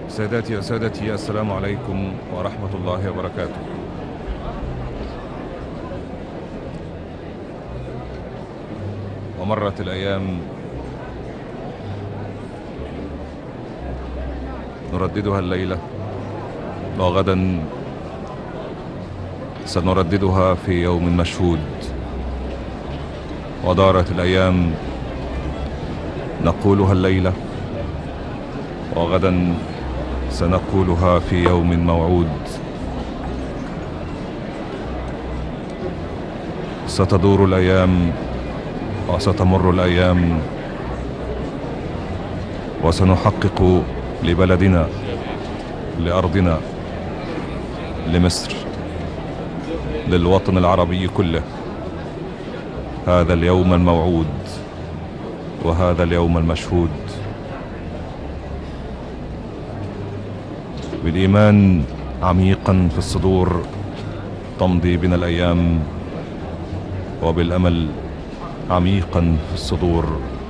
سادتي وسادتي، السلام عليكم ورحمة الله وبركاته. ومرت الأيام نرددها الليلة، وغدا سنرددها في يوم مشهود. ودارت الأيام نقولها الليلة، وغدا سنقولها في يوم موعود. ستدور الأيام وستمر الأيام، وسنحقق لبلدنا، لأرضنا، لمصر، للوطن العربي كله هذا اليوم الموعود وهذا اليوم المشهود. بالإيمان عميقا في الصدور تمضي بنا الأيام، وبالأمل عميقا في الصدور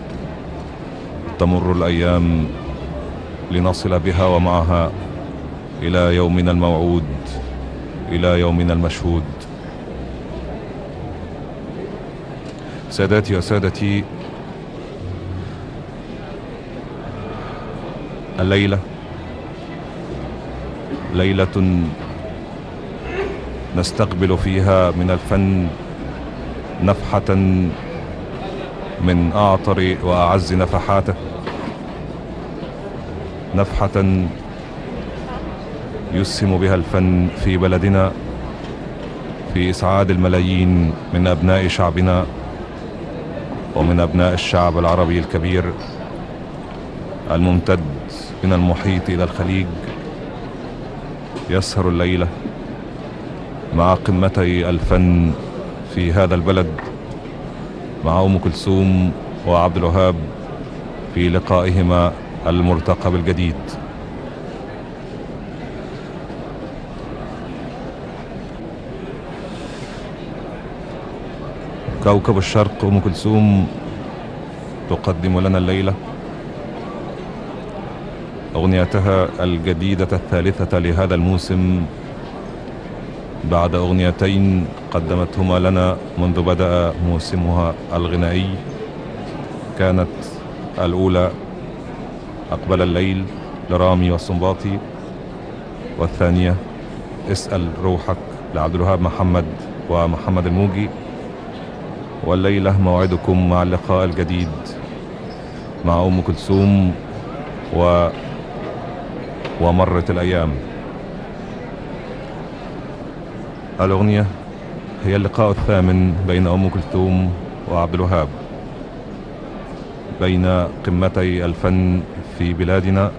تمر الأيام، لنصل بها ومعها إلى يومنا الموعود، إلى يومنا المشهود. ساداتي وسادتي، الليلة ليلة نستقبل فيها من الفن نفحة من أعطر وأعز نفحاته، نفحة يسهم بها الفن في بلدنا في إسعاد الملايين من أبناء شعبنا ومن أبناء الشعب العربي الكبير الممتد من المحيط إلى الخليج. يسهر الليلة مع قمتي الفن في هذا البلد، مع أم كلثوم وعبد الوهاب في لقائهما المرتقب الجديد. كوكب الشرق أم كلثوم تقدم لنا الليلة أغنيتها الجديدة الثالثة لهذا الموسم، بعد أغنيتين قدمتهما لنا منذ بدأ موسمها الغنائي. كانت الأولى أقبل الليل لرامي والسنباطي، والثانية اسأل روحك لعبد الوهاب محمد ومحمد الموجي. والليلة موعدكم مع اللقاء الجديد مع أم كلثوم ومرت الأيام. الأغنية هي اللقاء الثامن بين أم كلثوم وعبد الوهاب، بين قمتي الفن في بلادنا،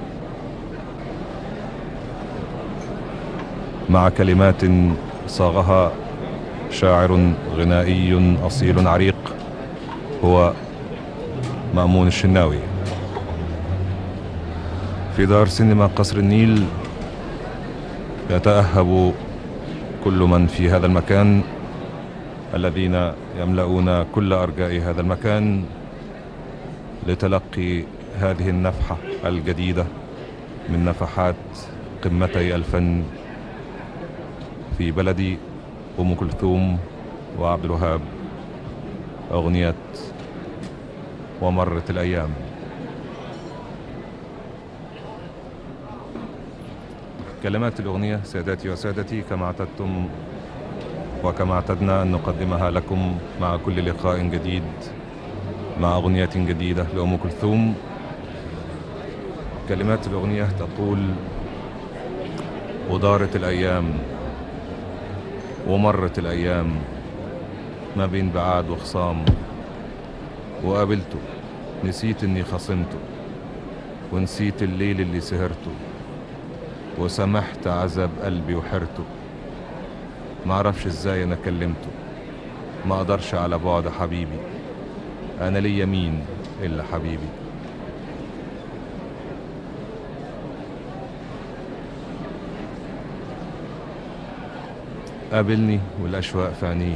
مع كلمات صاغها شاعر غنائي أصيل عريق هو مأمون الشناوي. في دار سينما قصر النيل يتأهب كل من في هذا المكان، الذين يملؤون كل أرجاء هذا المكان، لتلقي هذه النفحة الجديدة من نفحات قمتي الفن في بلدي، أم كلثوم وعبد الوهاب، أغنية ومرت الأيام. كلمات الأغنية ساداتي وسادتي كما اعتدتم وكما اعتدنا أن نقدمها لكم مع كل لقاء جديد مع أغنية جديدة لأم كلثوم. كلمات الأغنية تقول: ودارت الأيام ومرت الأيام، ما بين بعاد وخصام، وقابلته نسيت إني خصمته، ونسيت الليل اللي سهرته، وسمحت عذاب قلبي وحرته. معرفش ازاي انا كلمته، ما اقدرش على بعد حبيبي، انا ليا مين الا حبيبي. قابلني والاشواق في عينيه،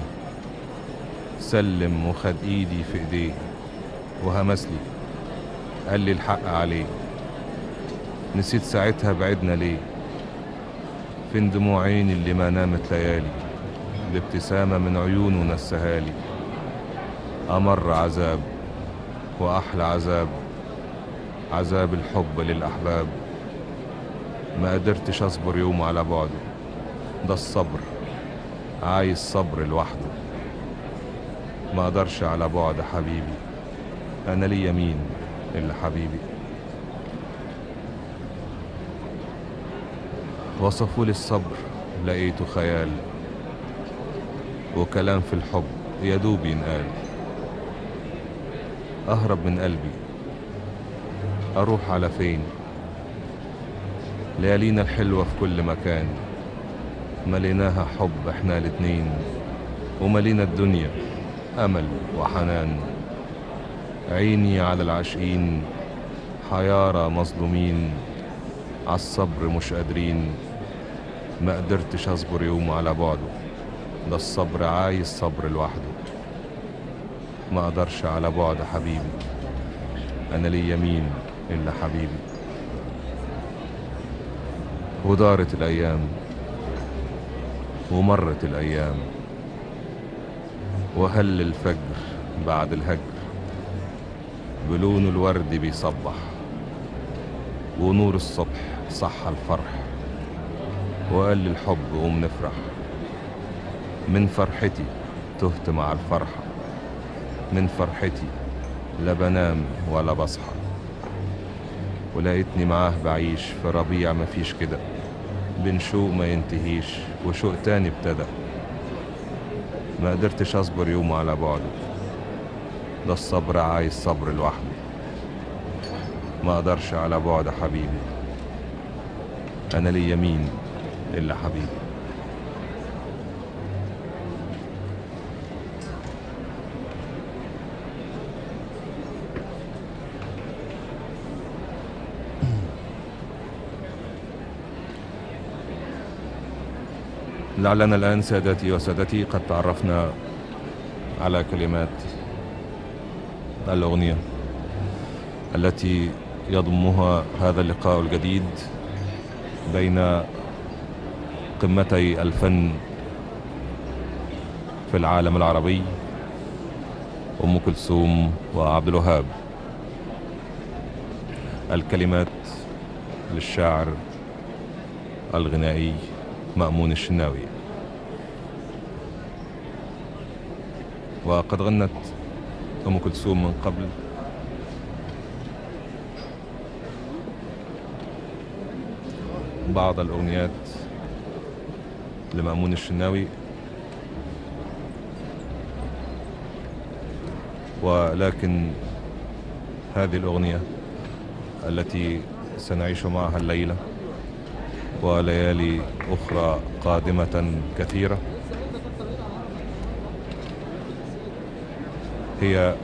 سلم وخد ايدي في ايديه، وهمسلي قال لي الحق عليه. نسيت ساعتها بعدنا ليه؟ فين دموع عيني اللي ما نامت ليالي؟ الابتسامة من عيونه نسهالي. أمر عذاب وأحلى عذاب، عذاب الحب للأحباب. ما قدرتش أصبر يوم على بعده، ده الصبر عايز صبر لوحده. ما أقدرش على بعد حبيبي، أنا ليا مين إلا حبيبي. وصفوا لي الصبر لقيته خيال، وكلام في الحب يدوب ينقال. أهرب من قلبي أروح على فين؟ ليالينا الحلوة في كل مكان، مليناها حب احنا الاتنين، وملينا الدنيا أمل وحنان. عيني على العاشقين حيارى مظلومين، عالصبر مش قادرين. ما قدرتش أصبر يوم على بعده، ده الصبر عايز صبر لوحده. ما أقدرش على بعد حبيبي، أنا ليا مين إلا حبيبي. ودارت الأيام ومرت الأيام، وهل الفجر بعد الهجر بلون الورد بيصبح، ونور الصبح صح الفرح، وقال لي الحب قوم نفرح. من فرحتي تهت مع الفرحة، من فرحتي لا بنام ولا بصحى. ولقيتني معاه بعيش في ربيع مفيش كده، بين شوق ما ينتهيش وشوق تاني ابتدى. ما قدرتش اصبر يوم على بعده، ده الصبر عايز صبر لوحده. ما اقدرش على بعد حبيبي، انا ليا مين الا حبيبي. لعلنا الآن سادتي وسادتي قد تعرفنا على كلمات الأغنية التي يضمها هذا اللقاء الجديد بين قمتي الفن في العالم العربي، أم كلثوم وعبد الوهاب. الكلمات للشاعر الغنائي مأمون الشناوي. وقد غنت أم كلثوم من قبل بعض الأغنيات لمأمون الشناوي، ولكن هذه الأغنية التي سنعيش معها الليلة وليالي أخرى قادمة كثيرة هي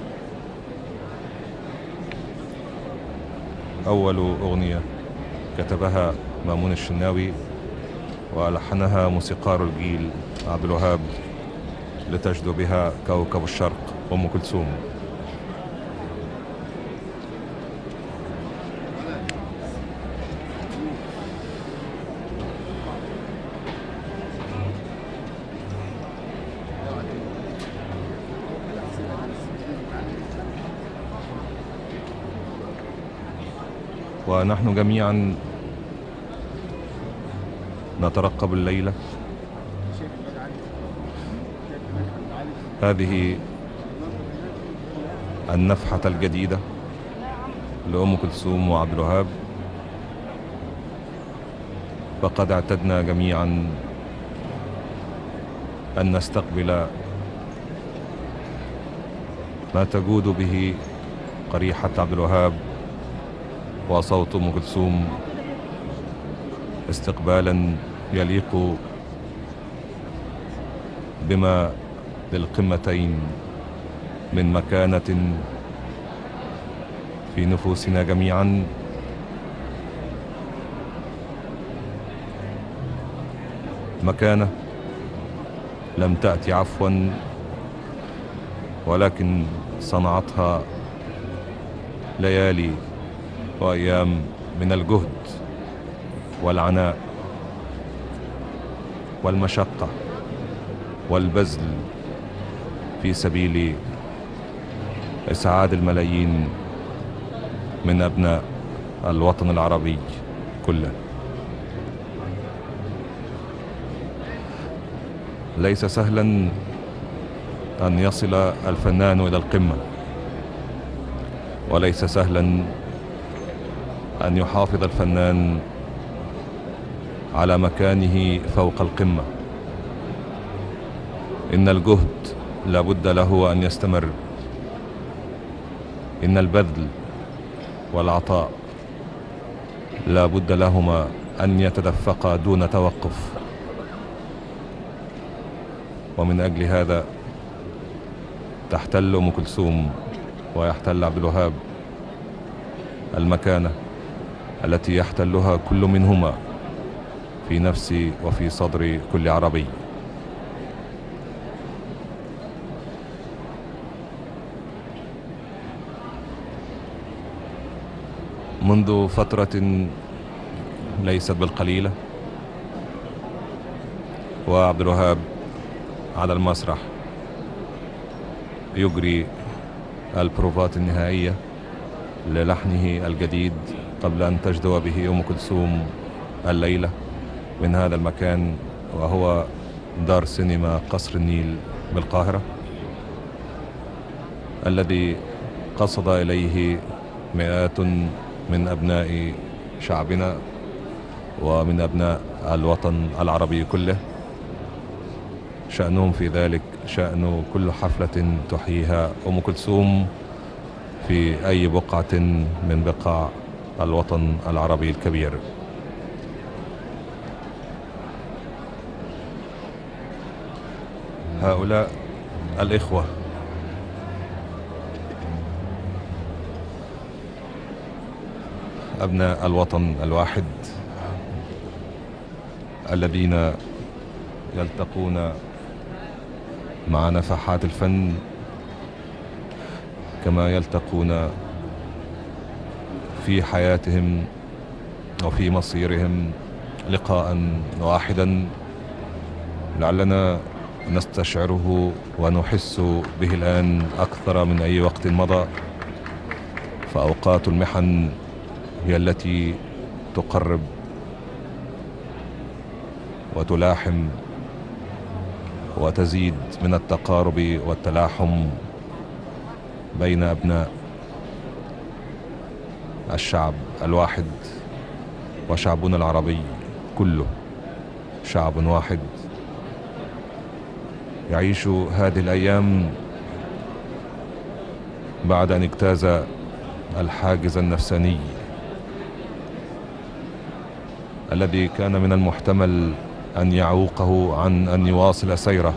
أول أغنية كتبها مأمون الشناوي ولحنها موسيقار الجيل عبد الوهاب لتجدو بها كوكب الشرق أم كلثوم. ونحن جميعا نترقب الليلة هذه النفحة الجديدة لأم كلثوم وعبد الوهاب. فقد اعتدنا جميعا أن نستقبل ما تجود به قريحة عبد الوهاب وصوت أم كلثوم استقبالا يليق بما للقمتين من مكانة في نفوسنا جميعا. مكانة لم تأتي عفوا، ولكن صنعتها ليالي وأيام من الجهد والعناء والمشقة والبذل في سبيل إسعاد الملايين من أبناء الوطن العربي كله. ليس سهلا أن يصل الفنان إلى القمة، وليس سهلا أن يحافظ الفنان على مكانه فوق القمة. إن الجهد لابد له أن يستمر، إن البذل والعطاء لابد لهما أن يتدفقا دون توقف. ومن أجل هذا تحتل أم كلثوم ويحتل عبد الوهاب المكانة التي يحتلها كل منهما في نفس وفي صدر كل عربي. منذ فترة ليست بالقليلة وعبد الوهاب على المسرح يجري البروفات النهائية للحنه الجديد قبل أن تجدو به أم كلثوم الليلة من هذا المكان، وهو دار سينما قصر النيل بالقاهرة، الذي قصد إليه مئات من أبناء شعبنا ومن أبناء الوطن العربي كله. شأنهم في ذلك شأن كل حفلة تحييها أم كلثوم في أي بقعة من بقاع الوطن العربي الكبير. هؤلاء الإخوة أبناء الوطن الواحد الذين يلتقون مع نفحات الفن كما يلتقون في حياتهم وفي مصيرهم لقاء واحدا، لعلنا نستشعره ونحس به الآن أكثر من أي وقت مضى. فأوقات المحن هي التي تقرب وتلاحم وتزيد من التقارب والتلاحم بين أبناء الشعب الواحد. وشعبنا العربي كله شعب واحد يعيش هذه الأيام بعد أن اجتاز الحاجز النفساني الذي كان من المحتمل أن يعوقه عن أن يواصل سيره.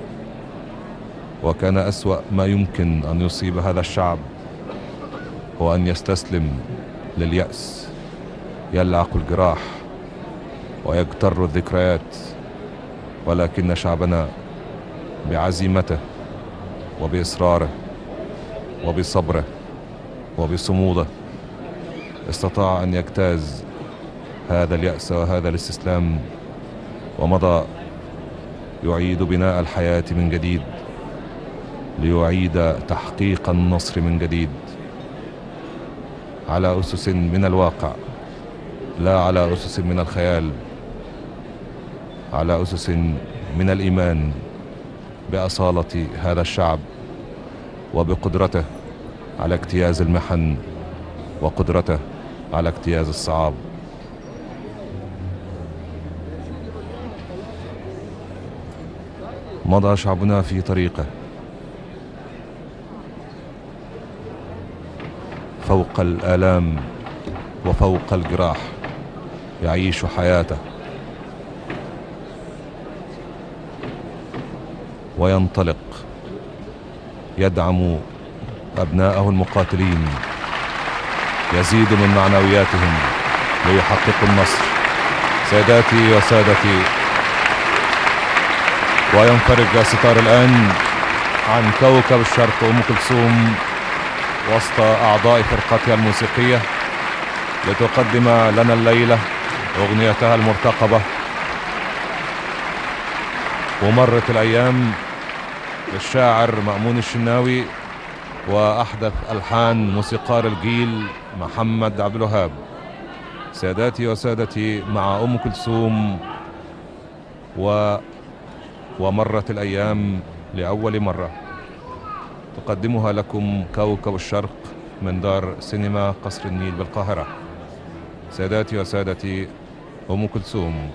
وكان أسوأ ما يمكن أن يصيب هذا الشعب هو أن يستسلم لليأس، يلعق الجراح ويجتر الذكريات. ولكن شعبنا بعزيمته وبإصراره وبصبره وبصموده استطاع أن يجتاز هذا اليأس وهذا الاستسلام، ومضى يعيد بناء الحياة من جديد، ليعيد تحقيق النصر من جديد على أسس من الواقع، لا على أسس من الخيال، على أسس من الإيمان بأصالة هذا الشعب وبقدرته على اجتياز المحن وقدرته على اجتياز الصعاب. مضى شعبنا في طريقه فوق الآلام وفوق الجراح، يعيش حياته وينطلق يدعم أبناءه المقاتلين، يزيد من معنوياتهم ليحققوا النصر. سيداتي وسادتي، وينفرج الستار الآن عن كوكب الشرق أم كلثوم وسط أعضاء فرقتها الموسيقية لتقدم لنا الليلة أغنيتها المرتقبة ومرت الأيام للشاعر مأمون الشناوي وأحدث ألحان موسيقار الجيل محمد عبد الوهاب. ساداتي وسادتي، مع أم كلثوم ومرت الأيام لأول مرة تقدمها لكم كوكب الشرق من دار سينما قصر النيل بالقاهرة. ساداتي وسادتي، أم كلثوم.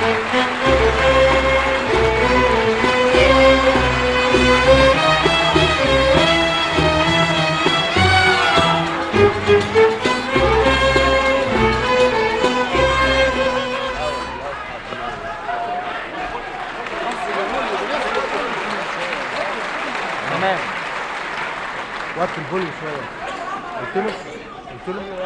تمام. وقت الفوليوم شويه. قلت له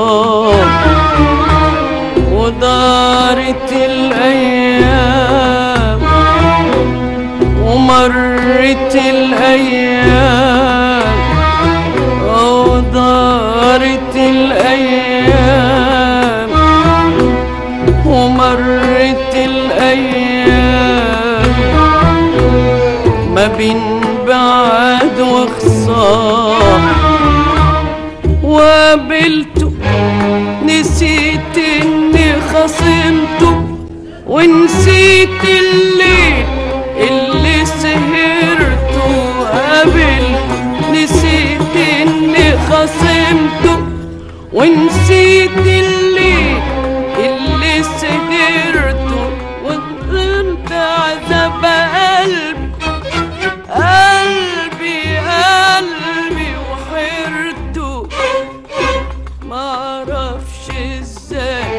وخصام، ودارت الأيام ومرت الأيام، ودارت الأيام ومرت الأيام، ما بين بعد وخصام، وقابلته نسيت اني خصمته، ونسيت الليل اللي سهرته. قابلته نسيت اني خصمته، ونسيت الليل اللي سهرته، وانت عذاب قلبي قلبي وحيرته. معرفش ازاي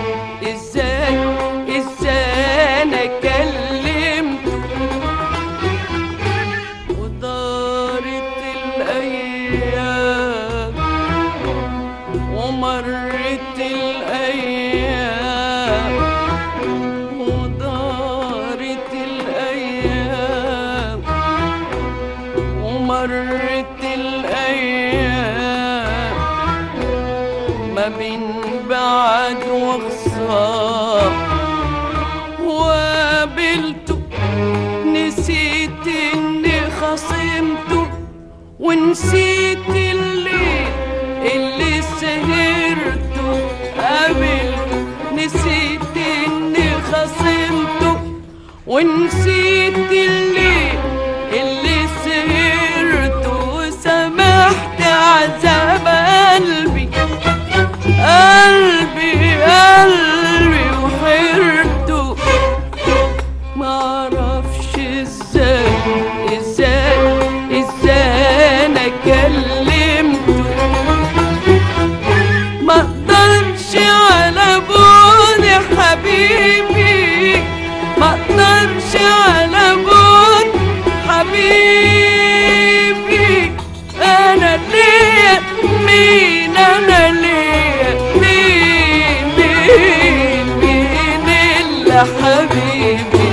انا كلمته، ودارت الايام ومرت الايام، ودارت الايام ومرت الايام، ما بين بعد وخصام، وقابلته نسيت اني خصمته، ونسيت الليل اللي سهرته. قابلته نسيت اني خصمته، ونسيت الليل اللي سهرته، وسمحت عذاب قلبي وحيرته. معرفش ازاي انا كلمته، مقدرش على بعد حبيبي، مقدرش على بعد حبيبي. انا ليا مين، انا ليا مين الا حبيبي.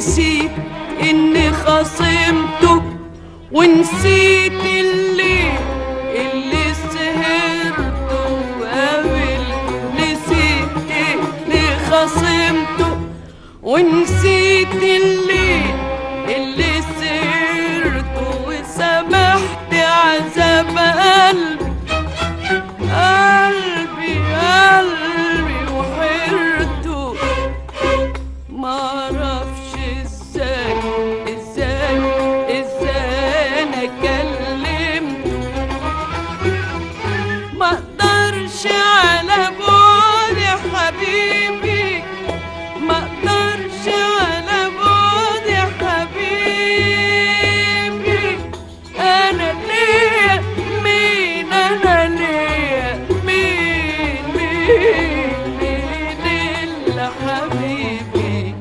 نسيت إني خصمته ونسيت اللي سهرته وقابل نسيت إني خصمته ونسيت اللي سهرته وسمحت عذاب قلبي وحيرته معرفش ازاي انا كلمته مقدرش على بعد يا حبيبي مقدرش على بعد يا حبيبي انا ليا مين انا ليا مين الا حبيبي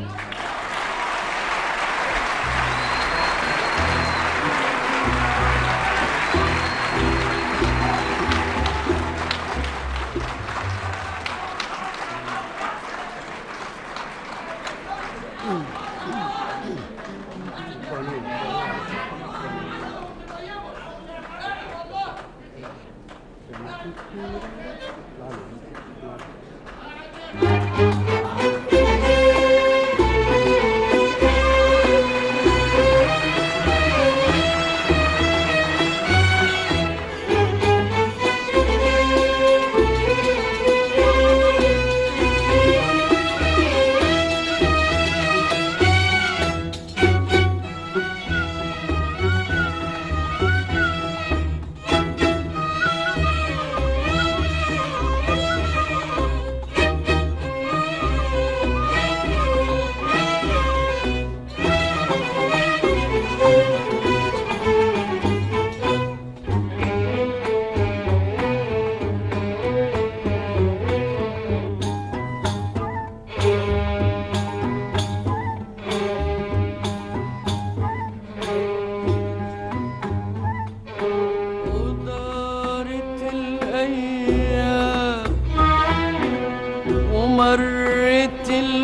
ومرت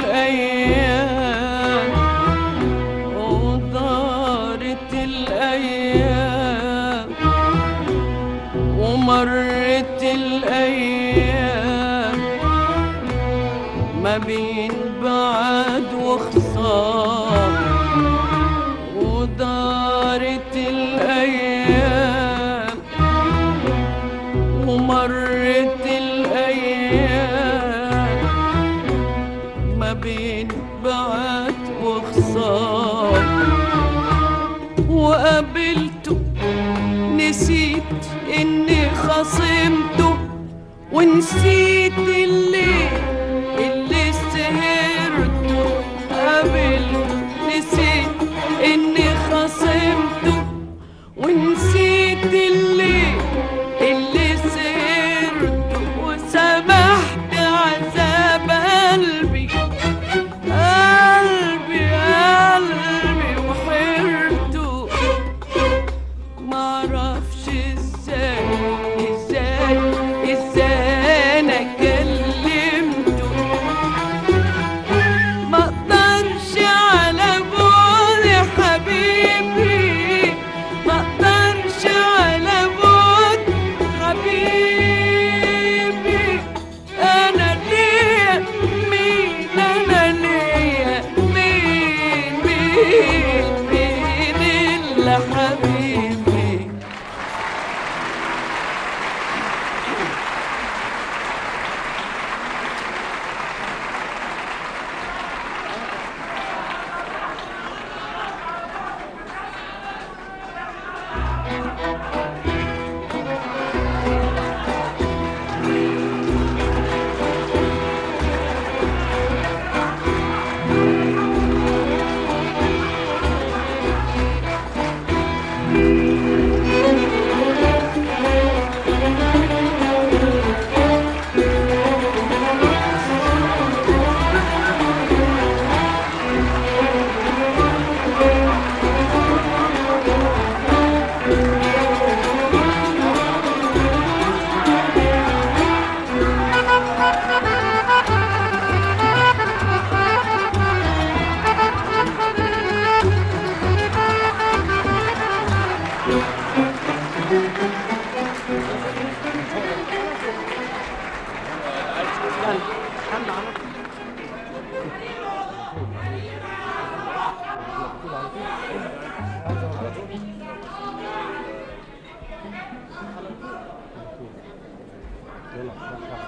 الأيام ودارت الأيام ومرت الأيام ما بين بعد وخصام ودارت الأيام ومرت الأيام ما بين بعد وخصام وقابلته نسيت إني خصمته ونسيت اللي سهرته قابلته نسيت إني خصمته ونسيت اللي سهرته وسمحت عذاب قلبي وحيرته معرفش ازاي انا كلمته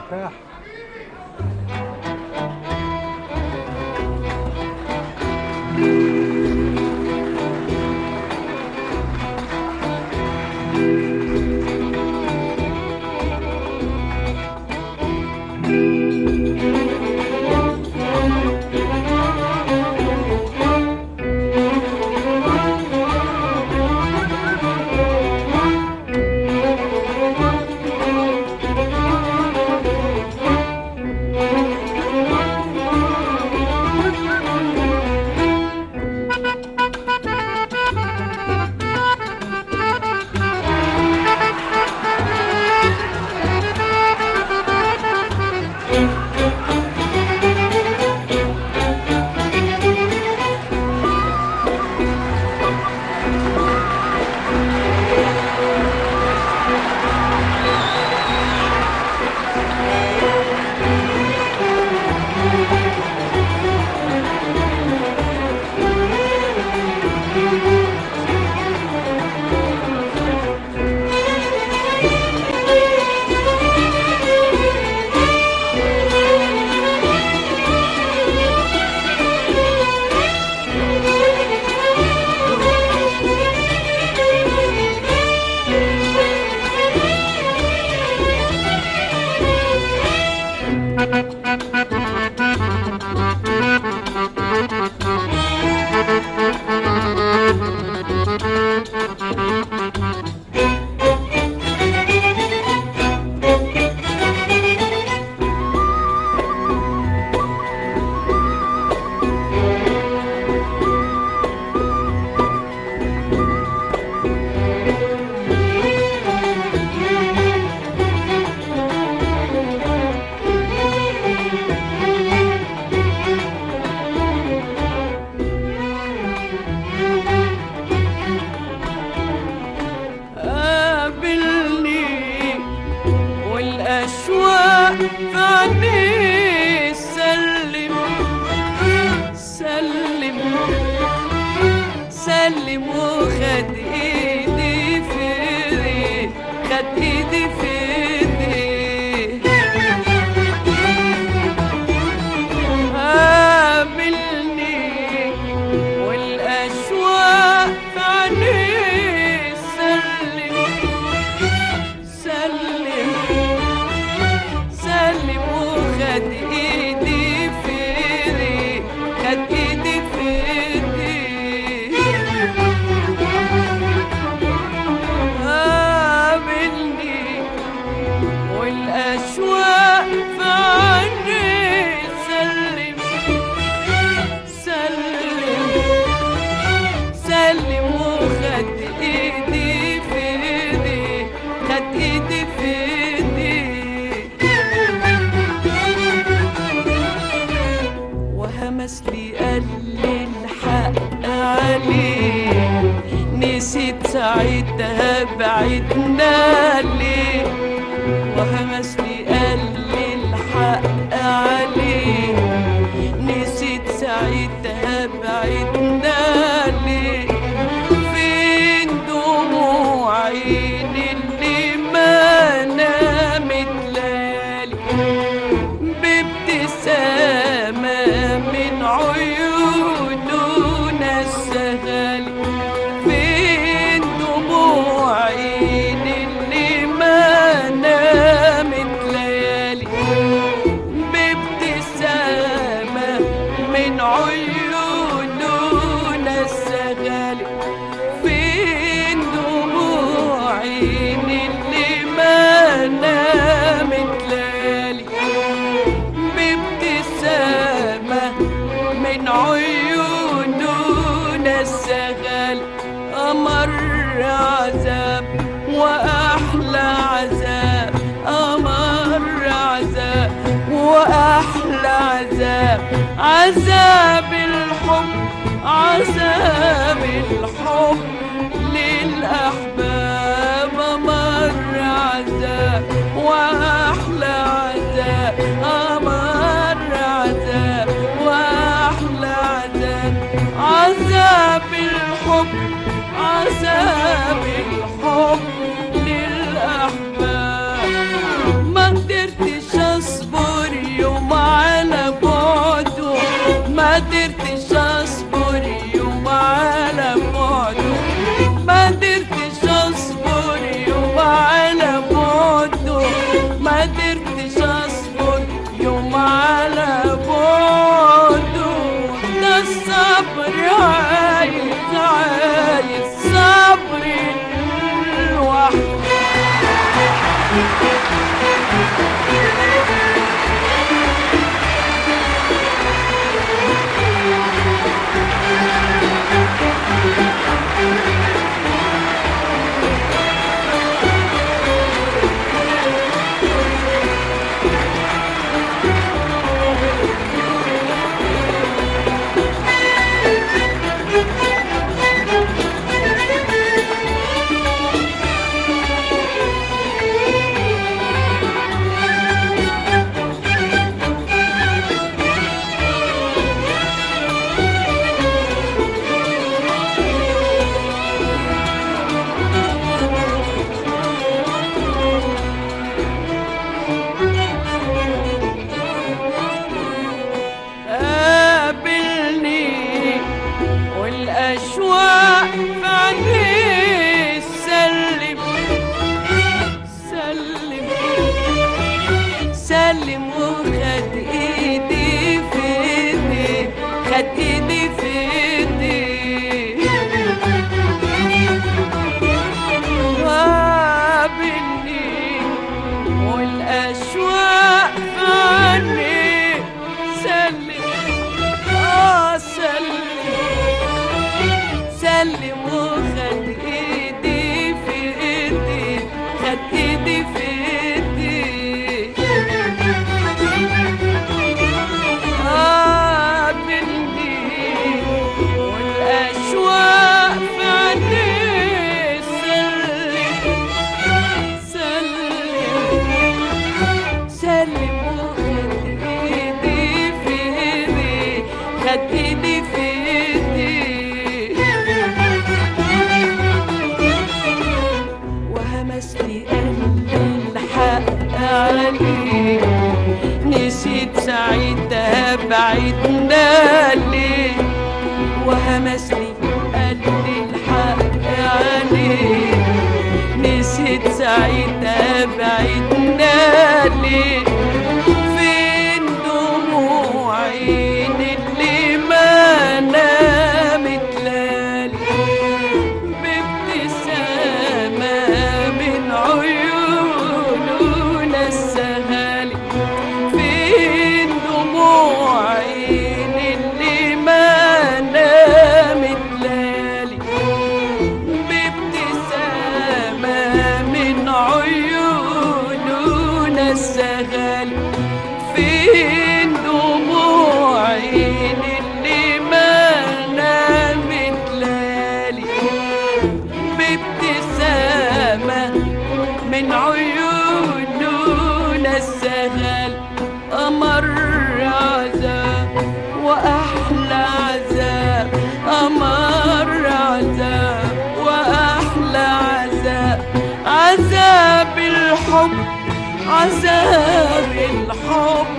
تفاح. فعني سلم سلم سلم وخد ايدي في ايدي خد ايدي في ايدي قابلني والاشواق فعني سلم سلم سلم وخد ايدي في ايدي خد ايدي في ايدي قابلني والاشواق فعني سلم سلم سلم وخد ايدي في ايدي خد ايدي في ايدي وهمس لي قال لي الحق عليه نسيت ساعتها بعدنا ليه وهمس لي قال لي الحق عليه نسيت ساعتها بعدنا ليه فين دموع عيني اللي ما نامت ليالي بابتسامة من عيوننا السهالي فين دموع عيني اللي ما نامت ليالي بابتسامة من عيوننا السهالي فين دموع عيني اللي ما نامت ليالي بابتسامة من عيوننا السهالي أمر عذاب وأحلى عذاب أمر عذاب وأحلى عذاب عذاب الحب عذاب الحب للأحباب أمر عذاب وأحلى عذاب أمر عذاب وأحلى عذاب عذاب الحب عذاب الحب للأحباب ما قدرتش قدرتش اصبر يوم على بعده، ما قدرتش اصبر يوم على بعده، ما قدرتش اصبر يوم على بعده. ده الصبر عايز صبر لوحده. الأشواق في عينيه سلم سلم سلم، وخد ايدي في ايدي، خد ايدي في ايدي. قابلني والأشواق في عينيه سلم سلم سلم، وخد ايدي في ايدي، خد ايدي في ايدي. قابلني والاشواق في عينيه سلم سلم سلم، وخد ايدي في ايدي، خد ايدي في ايدي. وهمسلي قلبي الحق عليه، نسيت ساعتها بعدنا ليه. وهمسلي قلبي الحق عليه، نسيت ساعتها بعدنا ليه. فين دموع عين اللي ما نامت لالي، بابتسامة من عيوننا السهالي. فين دموع عين اللي ما نامت لالي، بابتسامة من عيوننا السهالي. فين دموع عين اللي ما نامت لالي، بابتسامة من عيوننا السهل. أمر عذاب وأحلى عذاب، أمر عذاب وأحلى عذاب. عذاب الحب، عذاب الحب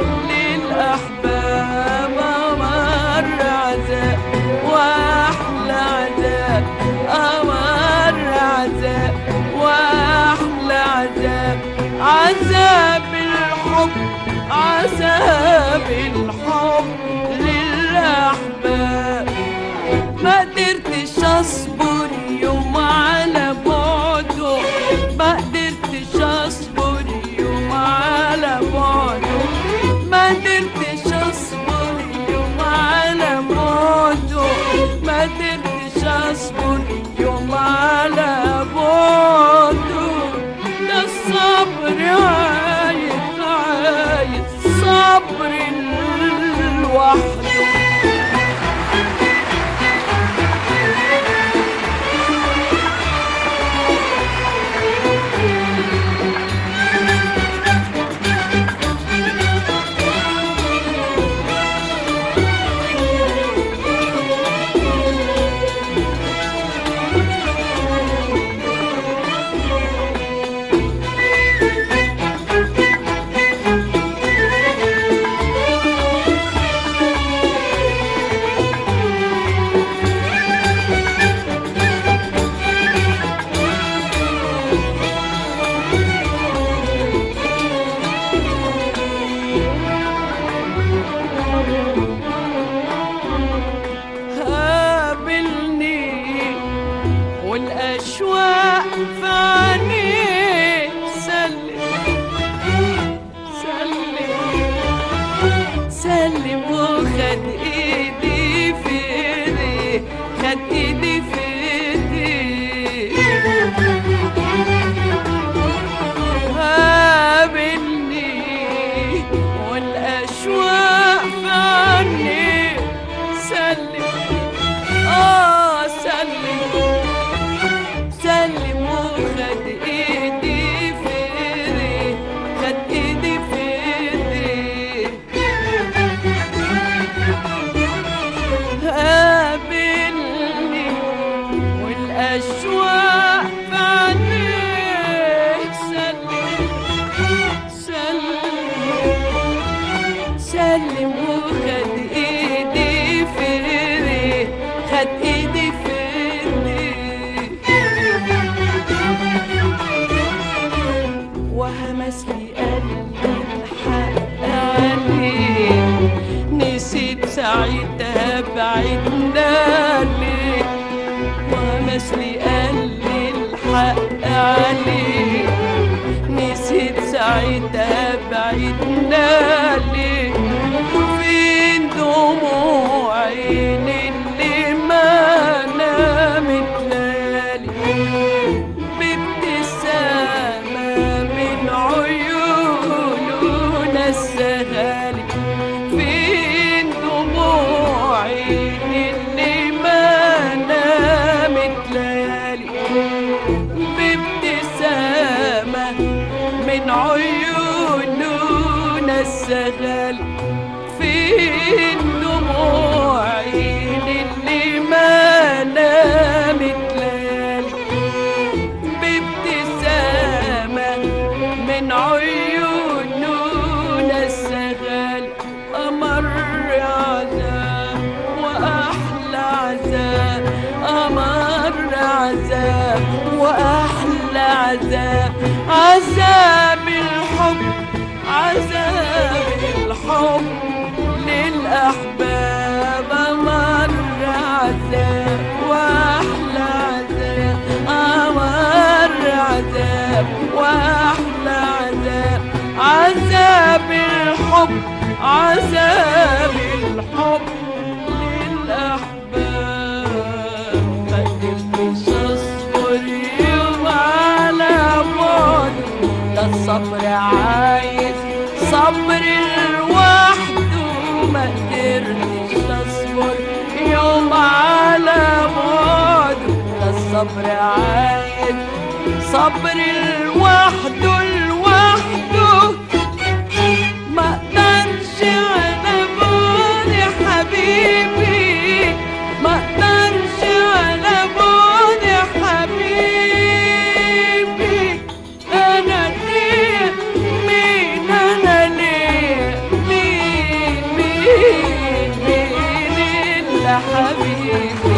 للأحباب. أمر عذاب وأحلى عذاب، أمر عذاب وأحلى عذاب. عذاب الحب، عذاب الحب للأحباب. ما قدرتش أصبر يوم على بعده، ما قدرتش أصبر يوم على بعده، ما قدرتش أصبر يوم على بعده، ما قدرتش أصبر يوم على بعده. ده الصبر عايز صبر لوحده. خد ايدي في ايدي قابلني والاشواق في عني سلم سلم وخد ايدي في ايدي خد ايدي في ايدي قابلني والاشواق في عينيك سلم وخد ايدي في ايدي خد ايدي في ايدي وهمس لي قلبي الحق عليك نسيت ساعتها بعدنا ليك وهمس لي قلبي الحق عليك نسيت ساعتها بعدنا ليك فين دموع عيني اللي ما نامت ليالي بابتسامة من عيوننا السهالي فين دموع عيني اللي ما نامت ليالي بابتسامة من عيوننا السهالي فين دموع عيني اللي ما نامت ليالي بابتسامة من عيوننا السهالي أمر عذاب وأحلى عذاب أمر عذاب وأحلى عذاب عذاب الحب عذاب الحب للأحباب أمر عذاب وأحلى عذاب أمر عذاب وأحلى عذاب عذاب الحب عذاب الحب للأحباب مقدرتش أصبر يوم على بعد ده الصبر عايز صبر لوحده مقدرتش أصبر يوم على بعده ده الصبر عايز صبر لوحده مقدرش على بعد حبيبي مقدرش على بعد حبيبي أنا ليه مين أنا ليه مين إلا حبيبي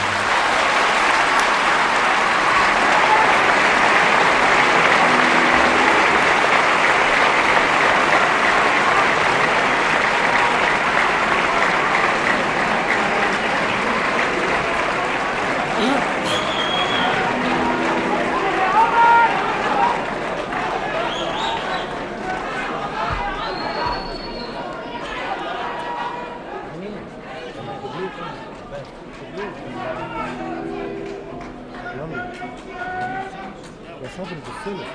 يا صبري بصلي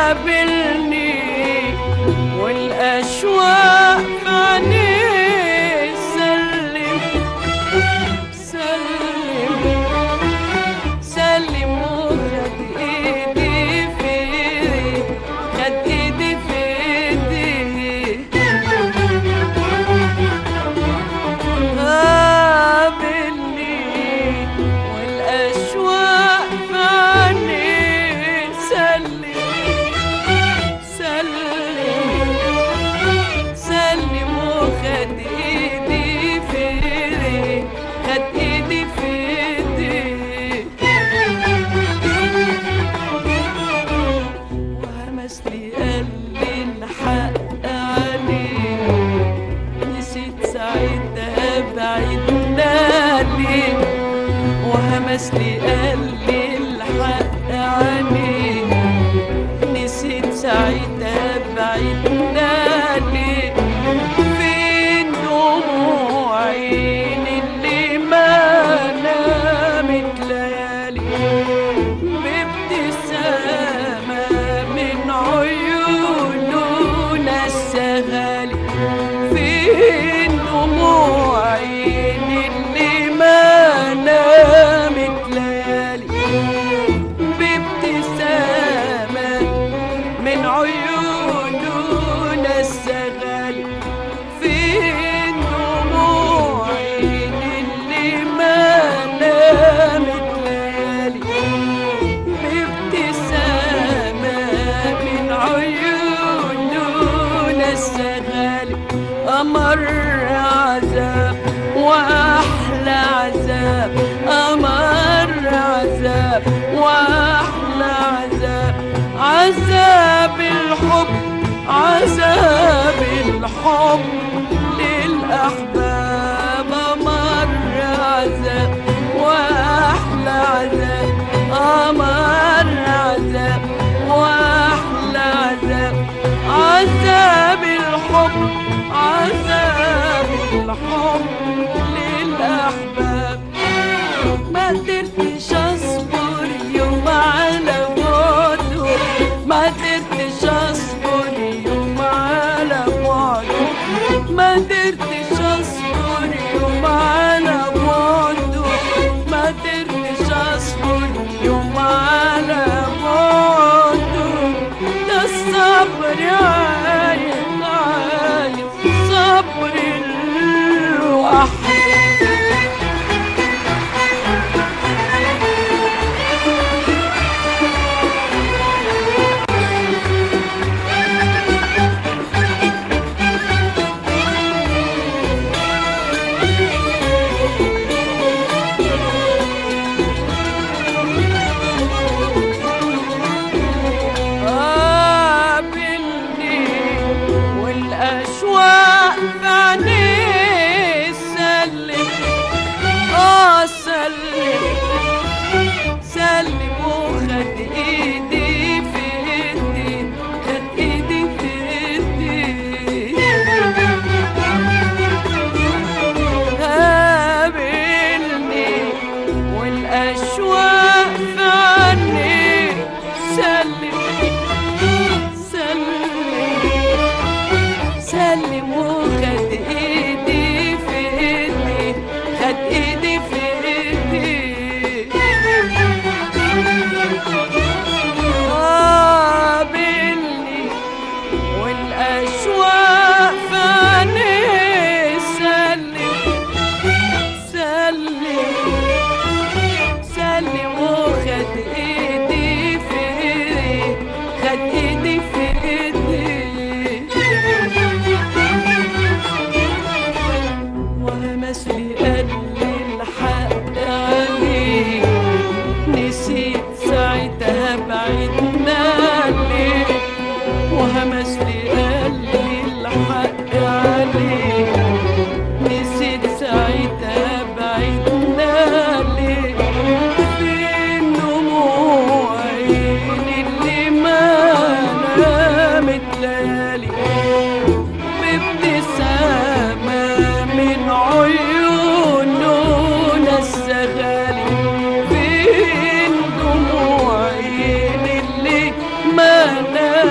قابلني والأشواق في عينيه سلم سلم سلم وخد ايدي في ايدي خد ايدي في ايدي قابلني والأشواق في عينيه سلم سلم سلم وخد ايدي في ايدي خد ايدي في ايدي وهمس لي قال لي الحق عليك نسيت ساعتها بعدنا ليه وهمس لي قال لي الحق عليك نسيت ساعتها بعدنا ليه فين دموع عيني اللي ما نامت ليالي بابتسامة من عيوننا السغالي فين دموع عيني اللي ما نامت ليالي بابتسامة من عيوننا السغالي فين دموع عيني اللي ما نامت ليالي بابتسامة من عيوننا السغالي أمر عذاب وأحلى عذاب أمر عذاب وأحلى عذاب عذاب الحب عذاب الحب للأحباب أمر عذاب وأحلى عذاب أمر عذاب وأحلى عذاب عذاب الحب عذاب الحب للأحباب ما قدرتش أصبر يوم على بعده ما قدرتش أصبر يوم على بعده ما قدرتش أصبر يوم على بعده ما قدرتش أصبر يوم على بعده ده الصبر عايز عايز صبر الوحيد قابلني والأشواق في عينيه سلم سلم سلم وخد ايدي في ايدي خد ايدي في ايدي قابلني والأشواق في عينيه سلم سلم سلم وخد ايدي في ايدي خد ايدي في ايدي قابلني والأشواق في عينيه سلم سلم سلم وخد ايدي في ايدي خد ايدي في ايدي وهمس لي قال لي الحق عليك نسيت ساعتها بعدنا ليه وهمس لي قال لي الحق عليك نسيت ساعتها بعدنا ليه فين دموع عيني اللي ما نامت ليالي بابتسامة من عيوننا السغالي فين دموع عيني اللي ما نامت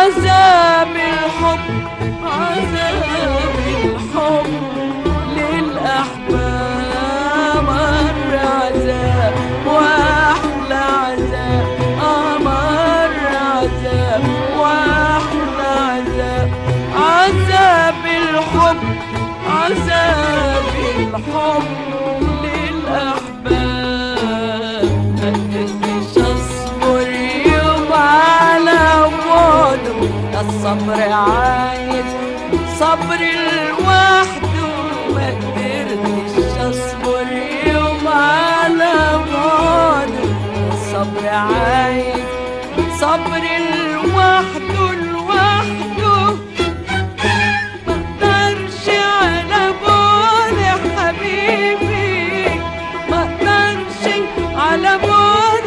عذاب الحب عذاب الحب للأحباب مر عذاب وأحلى عذاب مر عذاب وأحلى عذاب عذاب الحب عذاب الحب للأحباب مقدرتش أصبر يوم على بعده الصبر عايز صبر لوحده مقدرتش أصبر يوم على بعده الصبر عايز صبر لوحده لوحده مقدرش على بعد حبيبي مقدرش على بعد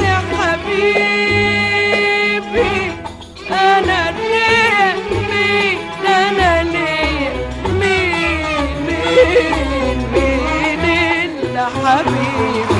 حبيبي أنا ليه مين أنا ليه مين إلا حبيبي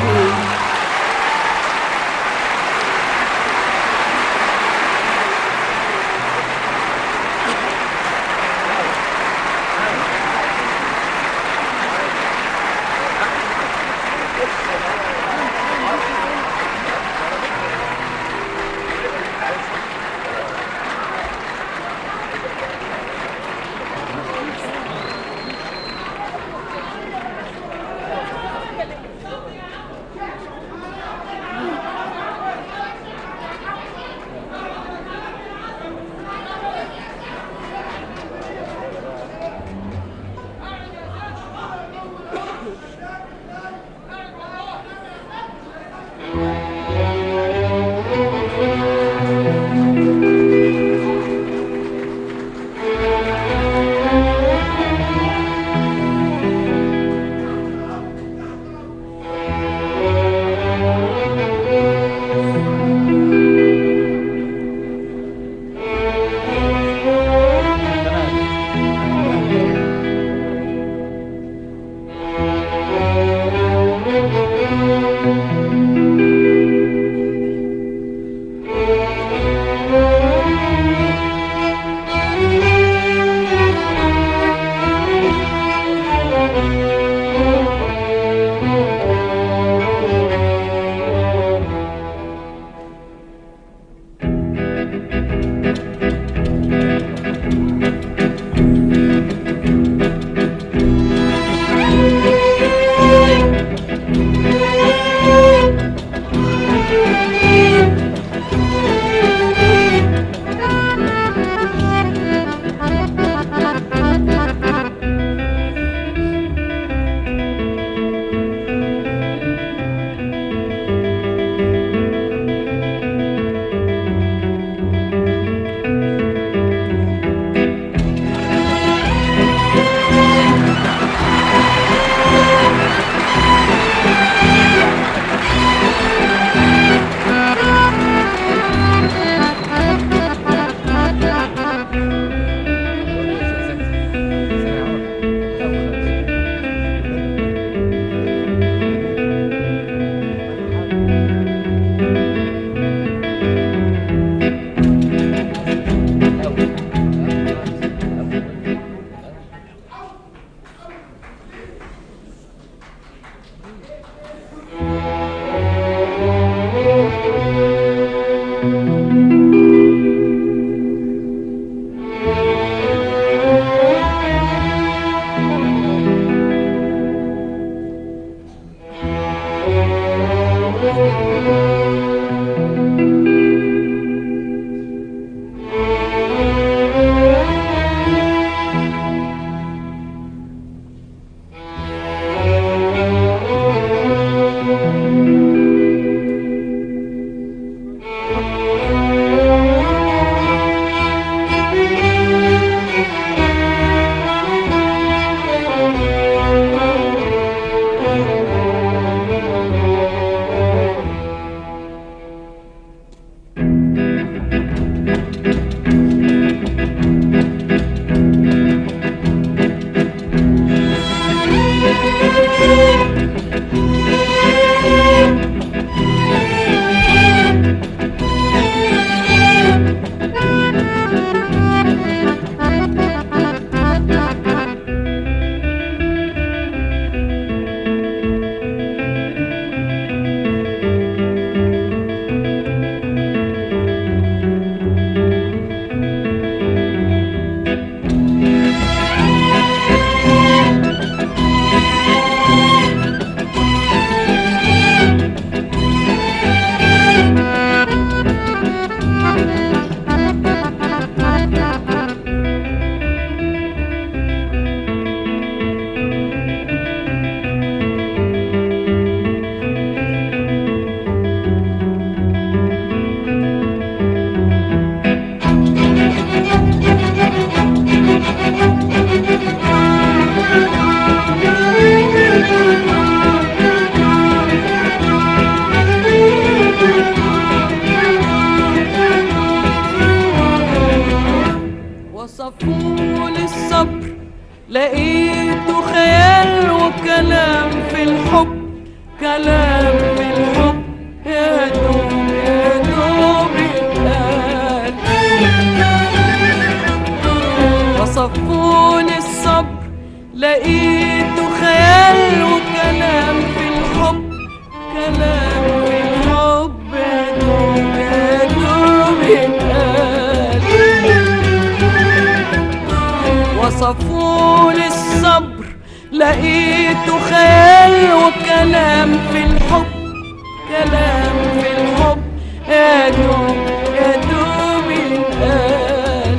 وصفوا لي الصبر لقيته خيال وكلام في الحب، كلام في الحب يا دوب يا دوب يتقال.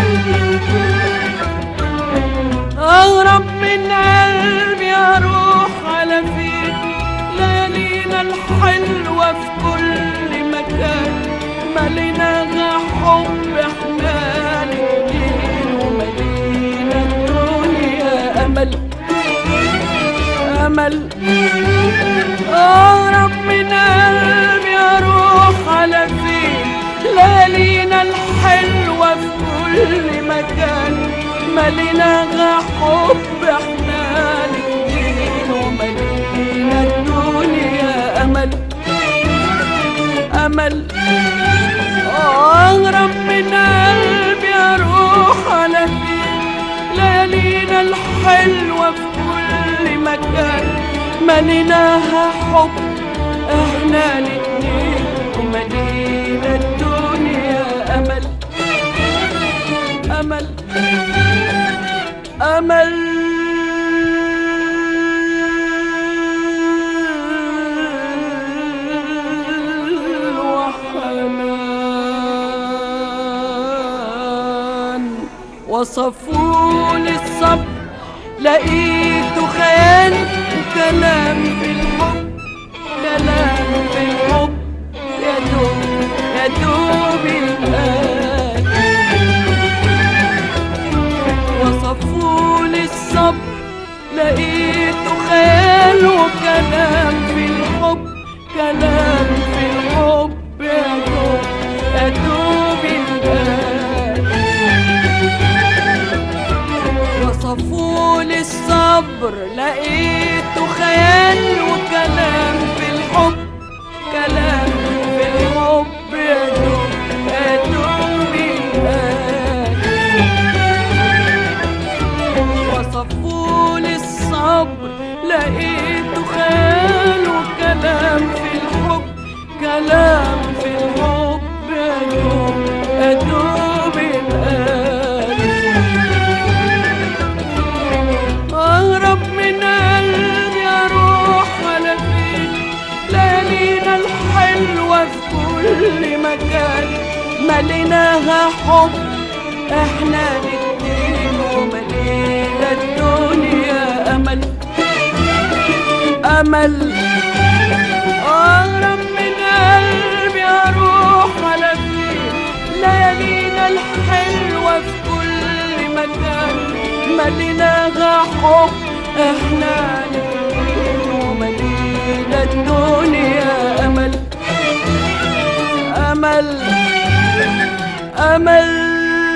أغرب من قلبي أروح على فين، ليالينا الحلوة في كل مكان، مليناها حب احنا الاتنين، وملينا الدنيا أمل أمل. أغرب من قلبي أروح على فين، ليالينا الحلوة في كل مكان، مليناها حب احنا الاتنين، وملينا الدنيا أمل أمل. أغرب من قلبي أروح على فين، ليالينا الحلوة في كل مكان، مليناها حب احنا الاتنين، وملينا الدنيا أمل أمل أمل. وصفوا لي الصبر لقيته خيال وكلام في الحب، كلام في الحب يا دوب يا دوب يتقال. وصفوا لي الصبر لقيته خيال وكلام في الحب، كلام في الحب يا دوب يا دوب يتقال. وصفوا لي الصبر لقيته خيال وكلام في الحب، كلام في الحب يا دوب يا دوب يتقال. وصفوا لي الصبر لقيته خيال وكلام في الحب، كلام في الحب يا دوب يا دوب يتقال. أهرب من قلبي أروح على فين، ليالينا الحلوة في كل مكان، مليناها حب احنا الاتنين، وملينا الدنيا أمل أمل. أهرب من قلبي أروح على فين، ليالينا الحلوة في كل مكان، مليناها حب احنا الاتنين، وملينا الدنيا أمل أمل أمل.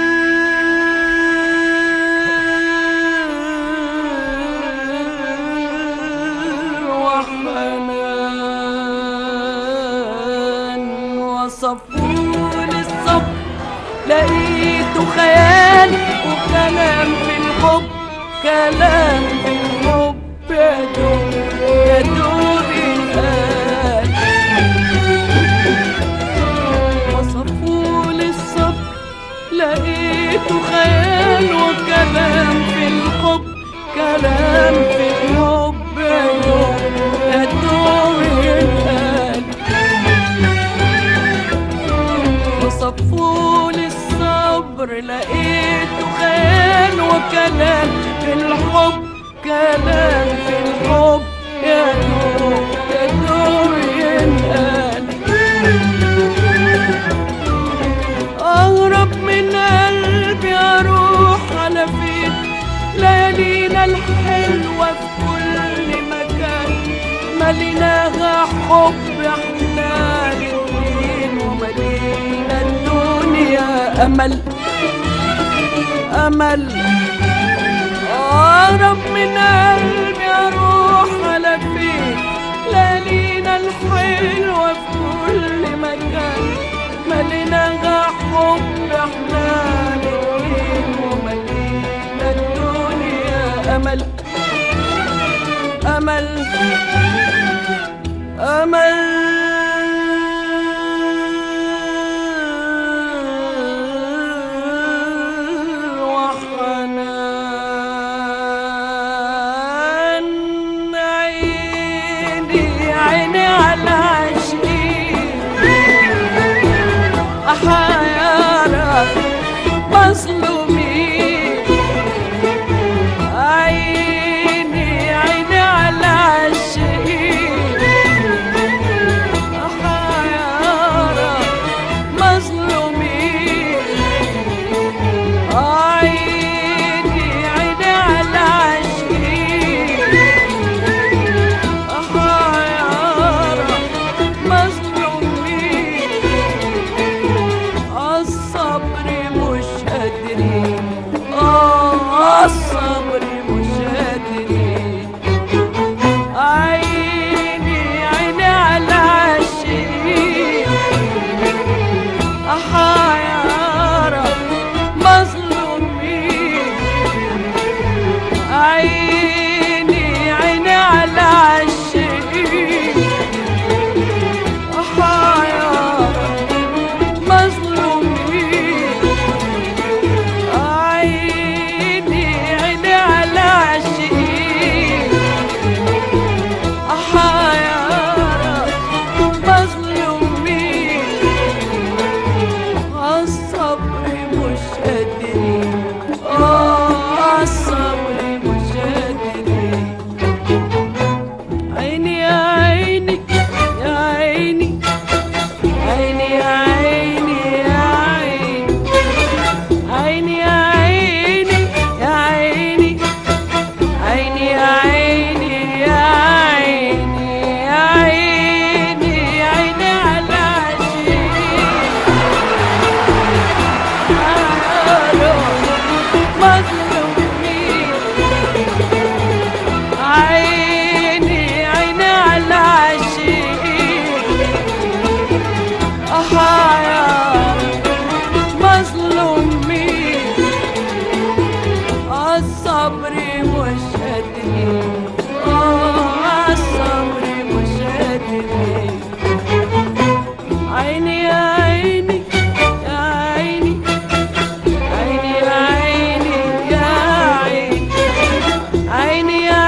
وصفوا لي الصبر لقيته خيال وكلام في الحب، كلام في الحب يا دوب يا دوب يتقال. وصفوا لي الصبر لقيته خيال وكلام في الحب، كلام في الحب يا دوب يا دوب يتقال. وصفوا لي الصبر لقيته خيال وكلام في الحب، كلام في الحب يا دوب يا دوب ينقال. أهرب من قلبي أروح على فين، ليالينا الحلوة في كل مكان، مليناها حب احنا الاتنين، وملينا الدنيا أمل أمل. أهرب من قلبي أروح على فين، ليالينا الحلوة في كل مكان، مليناها حب احنا الاتنين، وملينا الدنيا أمل أمل أمل. وحنان حيارى مظلومين عيني عيني على عالشقيق حيارى مظلومين عيني عيني على عالشقيق حيارى مظلومين الصبر مش قادرين الصبر مش قادرين عيني عيني على عالشقيق حيارى مظلومين عيني عيني على عالشقيق حيارى مظلومين عيني عيني على عالشقيق حيارى مظلومين الصبر مش قادرين الصبر مش قادرين عيني يا عيني يا عيني عيني يا عيني يا عيني عيني يا عيني يا عيني عيني يا عيني يا عيني يا عيني عيني على مظلومين عيني عيني على عالشقيق حيارى مظلومين الصبر مش قادرين الصبر مش قادرين عيني يا عيني يا عيني عيني يا عيني يا عيني عيني يا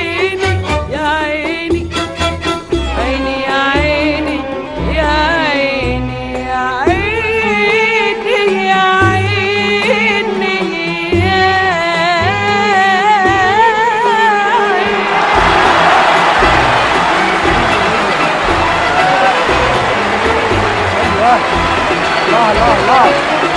عيني يا عيني عيني يا عيني يا عيني يا عيني يا الله الله الله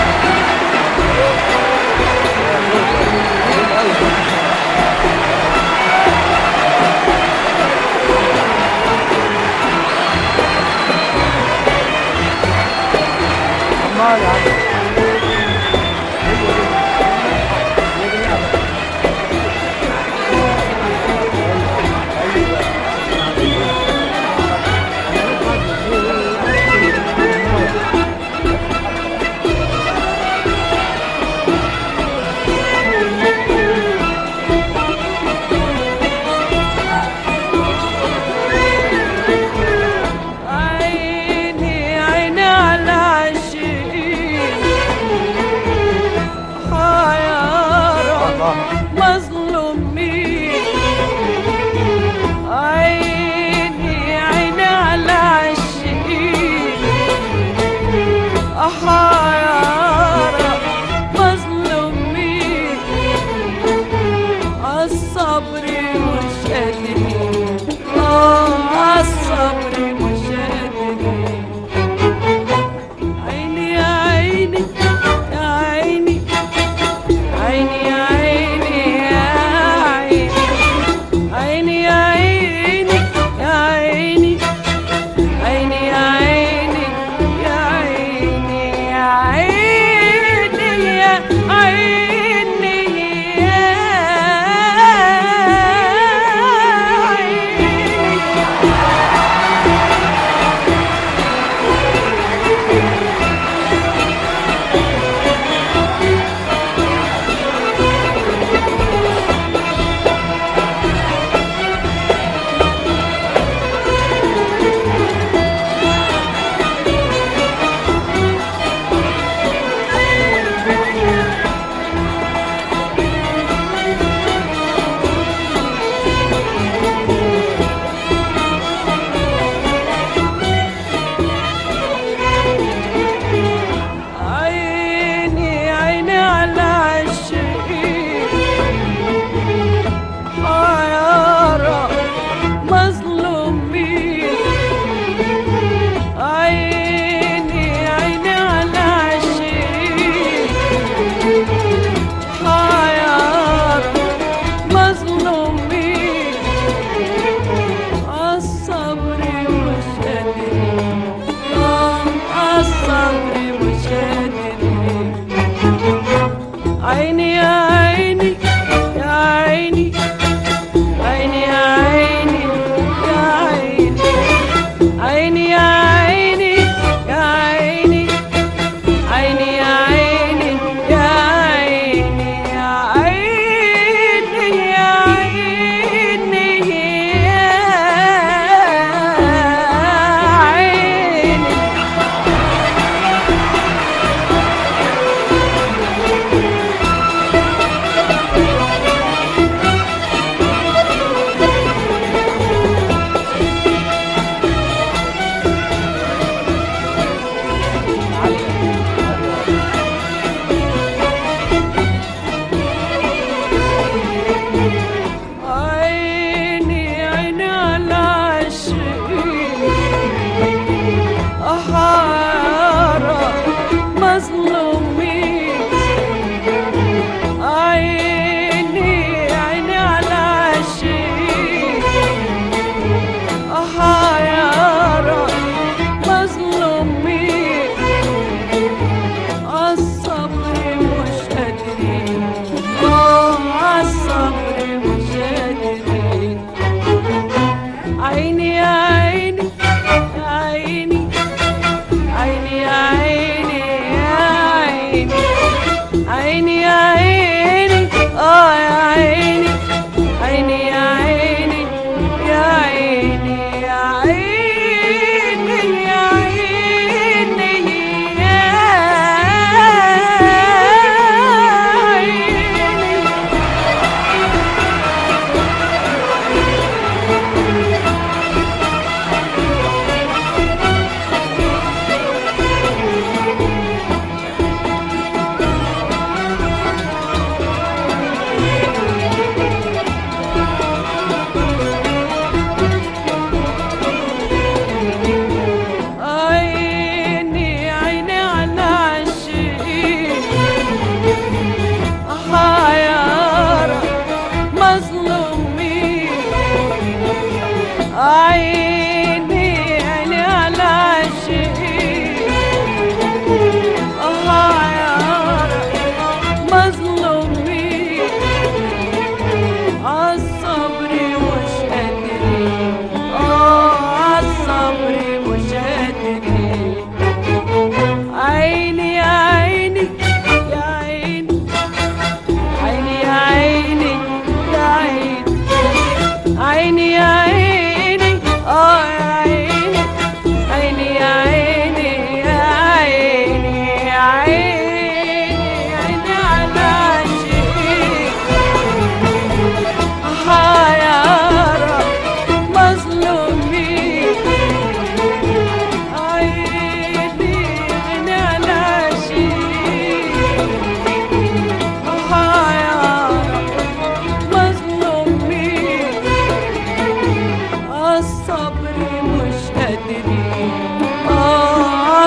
الله يا عم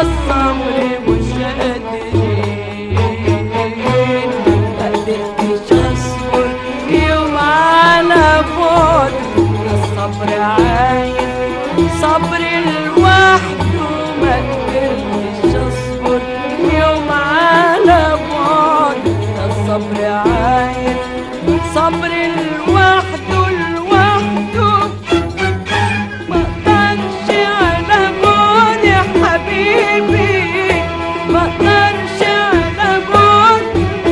الصبر مش قادرين، مقدرتش اصبر يوم على بعد. الصبر عايز صبر لوحده، مقدرتش اصبر يوم على بعد. الصبر عايز صبر لوحده لوحده، مقدرش على بعد يا حبيبي، مقدرش على بعد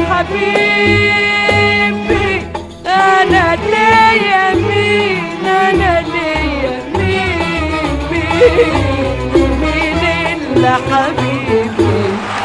حبيبي. انا ليا مين، انا ليا مين، مين الا حبيبي.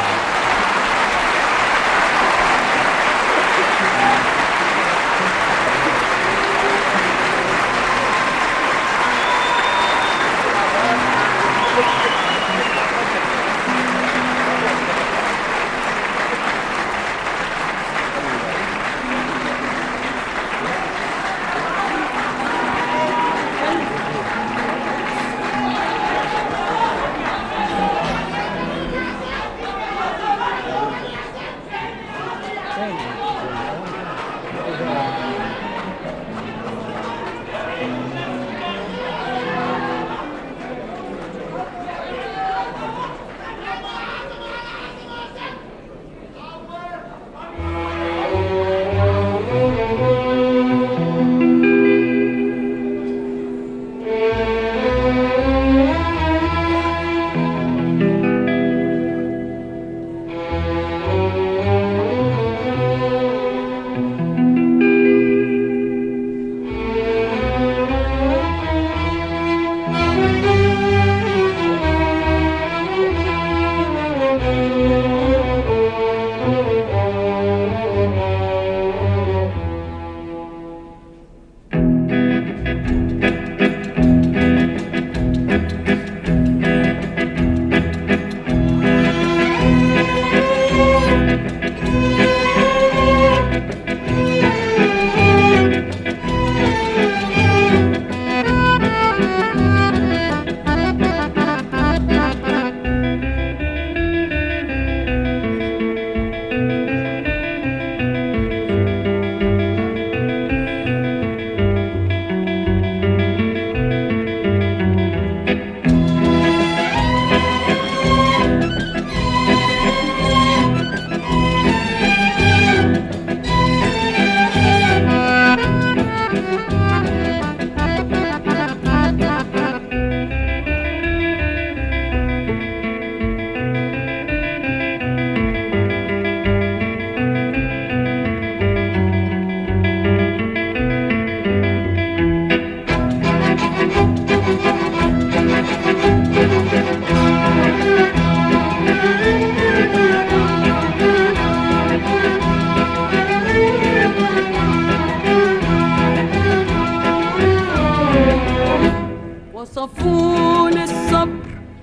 وصفوني الصبر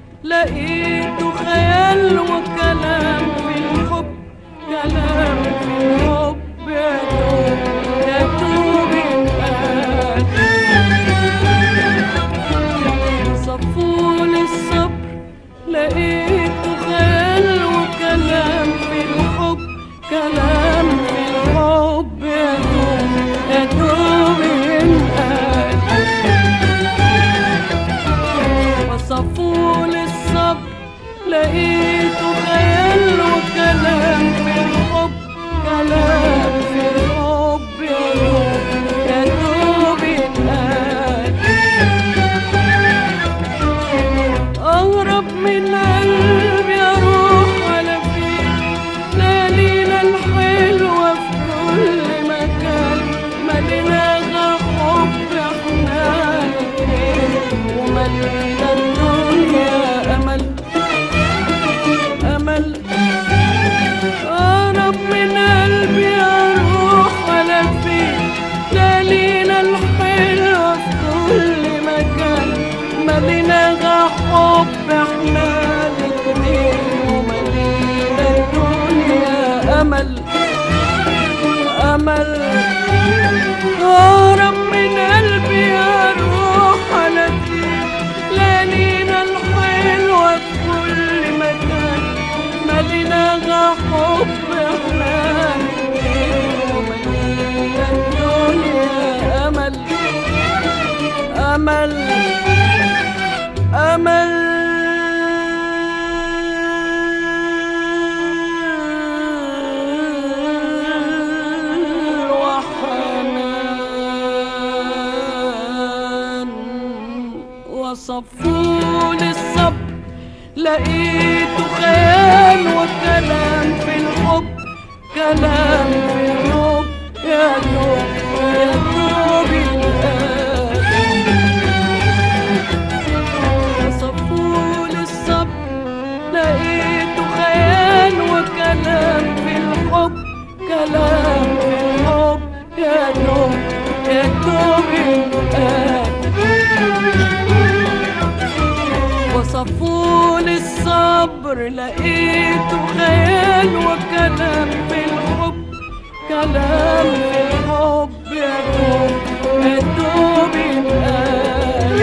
لقيته خيال وكلام في الحب، كلام في الحب يا دوب يا دوب يتقال. صفوني الصبر لقيته خيال وكلام في الحب، كلام في الحب يا دوب يا دوب يتقال. وصفوني الصبر لقيته خيال وكلام في الحب، كلام في الحب يا دوب يتقال. أغرب من قلبي أروح على فين، ليالينا الحلوة في كل مكان، مليناها حب احنا الاتنين، وملينا الدنيا أمل أمل. أقرب من قلبي أروح على فين، ليالينا الحلوة في كل مكان، مليناها حب احنا الاتنين، وملينا الدنيا أمل أمل. أقرب من قلبي أروح على فين، ليالينا الحلوة في كل مكان، لغى حب احنا وملينا الدنيا امل امل امل وصفوني الصبر لقيته خيال وكلام في الحب كلام في الحب يا دوب يا دوب الآن وصفوني الصبر لقيته خيال وكلام في الحب كلام في الحب يا دوب يا دوب الآن وصفوني الصبر لقيته خيال وكلام في الحب كلام في الحب يا دوب يا دوب الآن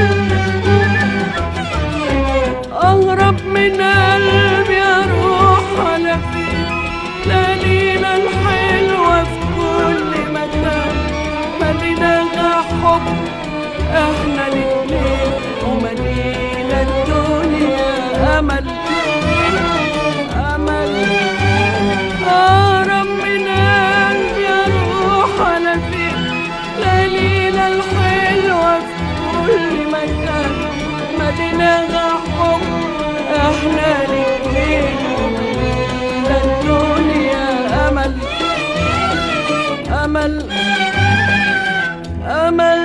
أهرب من قلبي أروح على فين ليالينا الحلوة في كل مكان مليناها حب احنا الاتنين وملينا الدنيا امل امل هرب من قلبي اروح على فين ليالينا الحلوة في كل مكان مليناها حب احنا الاتنين وملينا الدنيا امل امل امل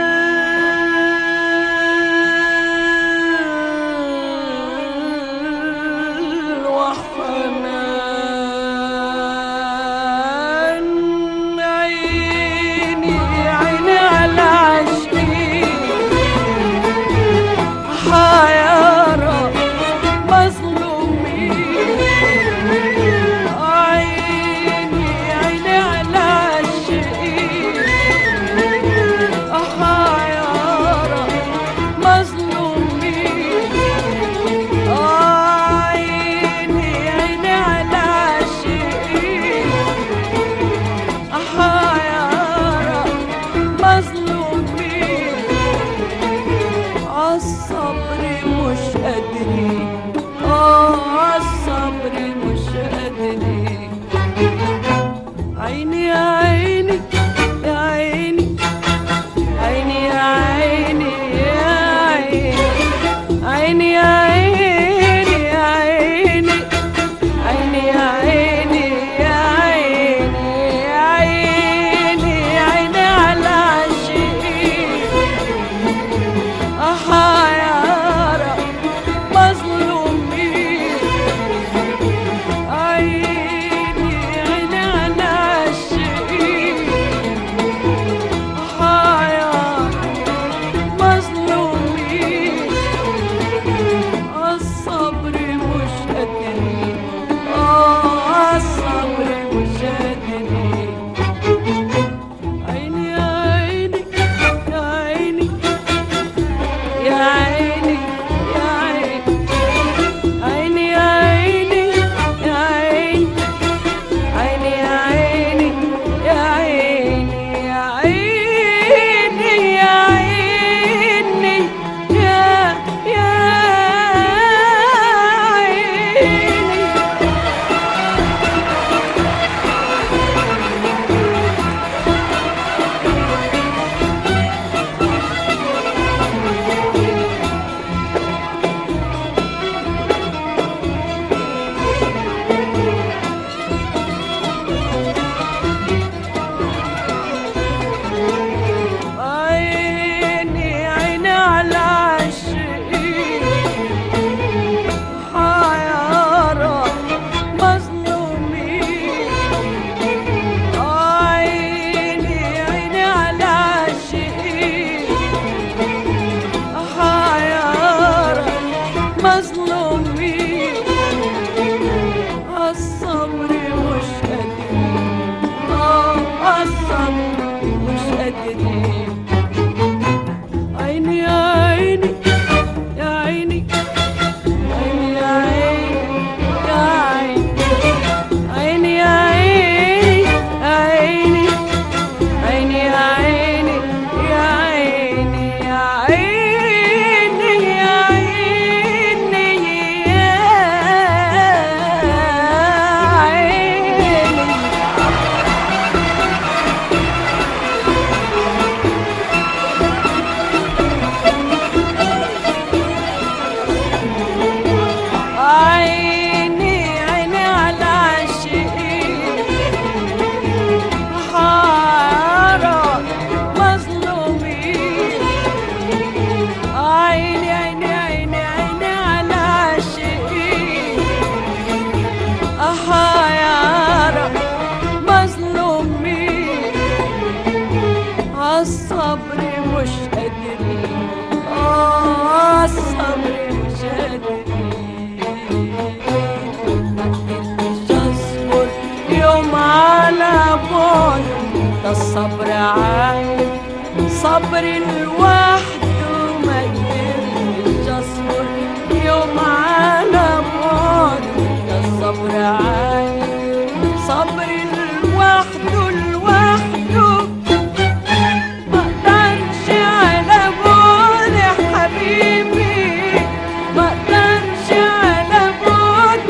صبر لوحده ما قدرتش اصبر يوم على بعده، ده الصبر عالي صبر لوحده لوحده ما اقدرش على بعد حبيبي، ما اقدرش على بعد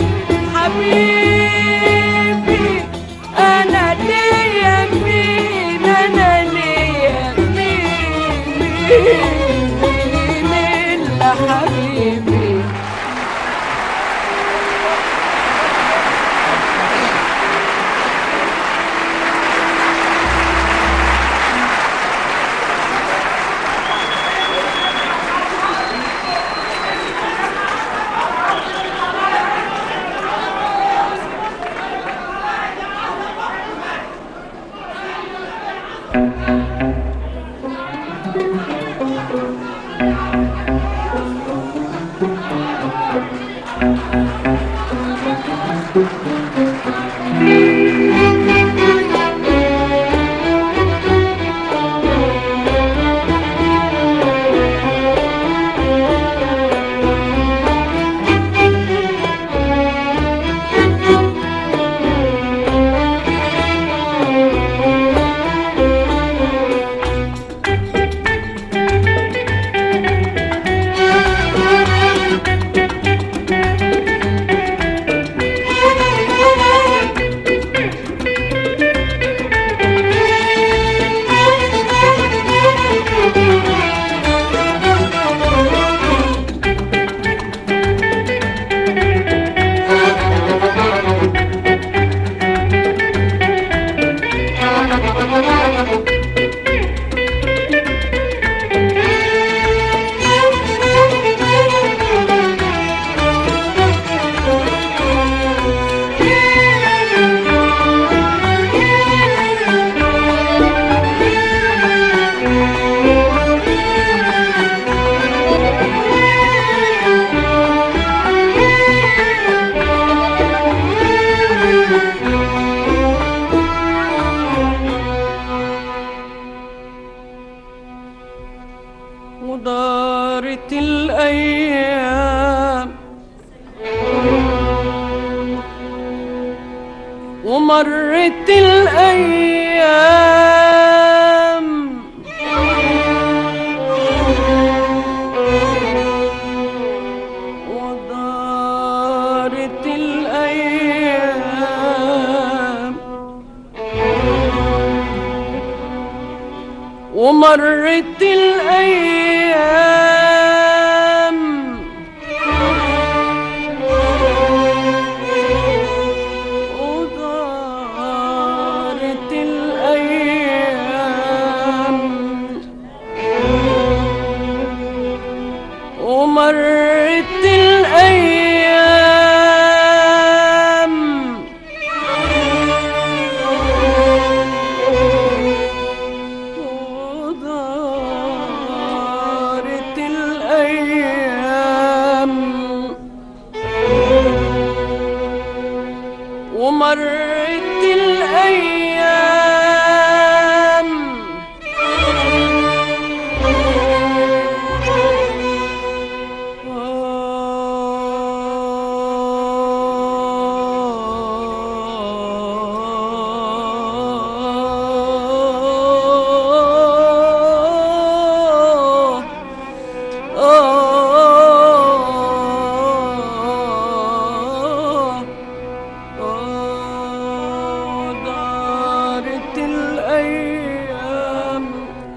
حبيبي. انا ليا مين، انا ليا مين الا حبيبي. ودارت الأيام ومرت الأيام ودارت الأيام ومرت الأيام ودارت الأيام ومرت الأيام ودارت الأيام ومرت الأيام دارت الأيام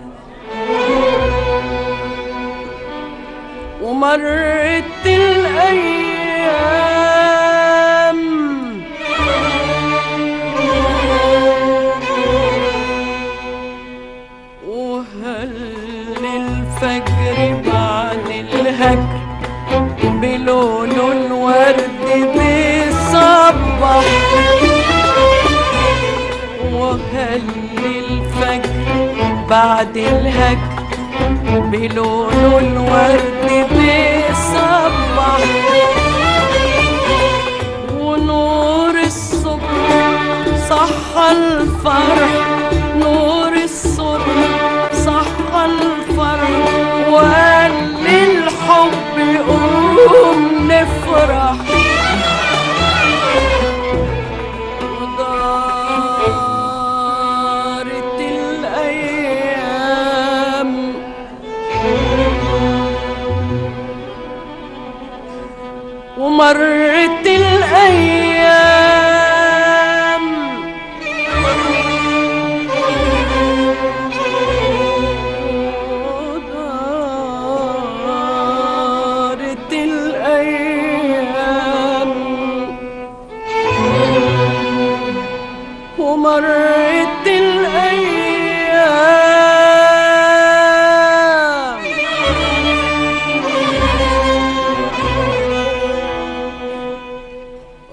ومرت الأيام وهل الفجر بعد الهجر بلون الورد بيصبح، وهل الفجر بعد الهجر بلون الورد بيصبح، ونور الصبح صح الفرح، نور الصبح صح الفرح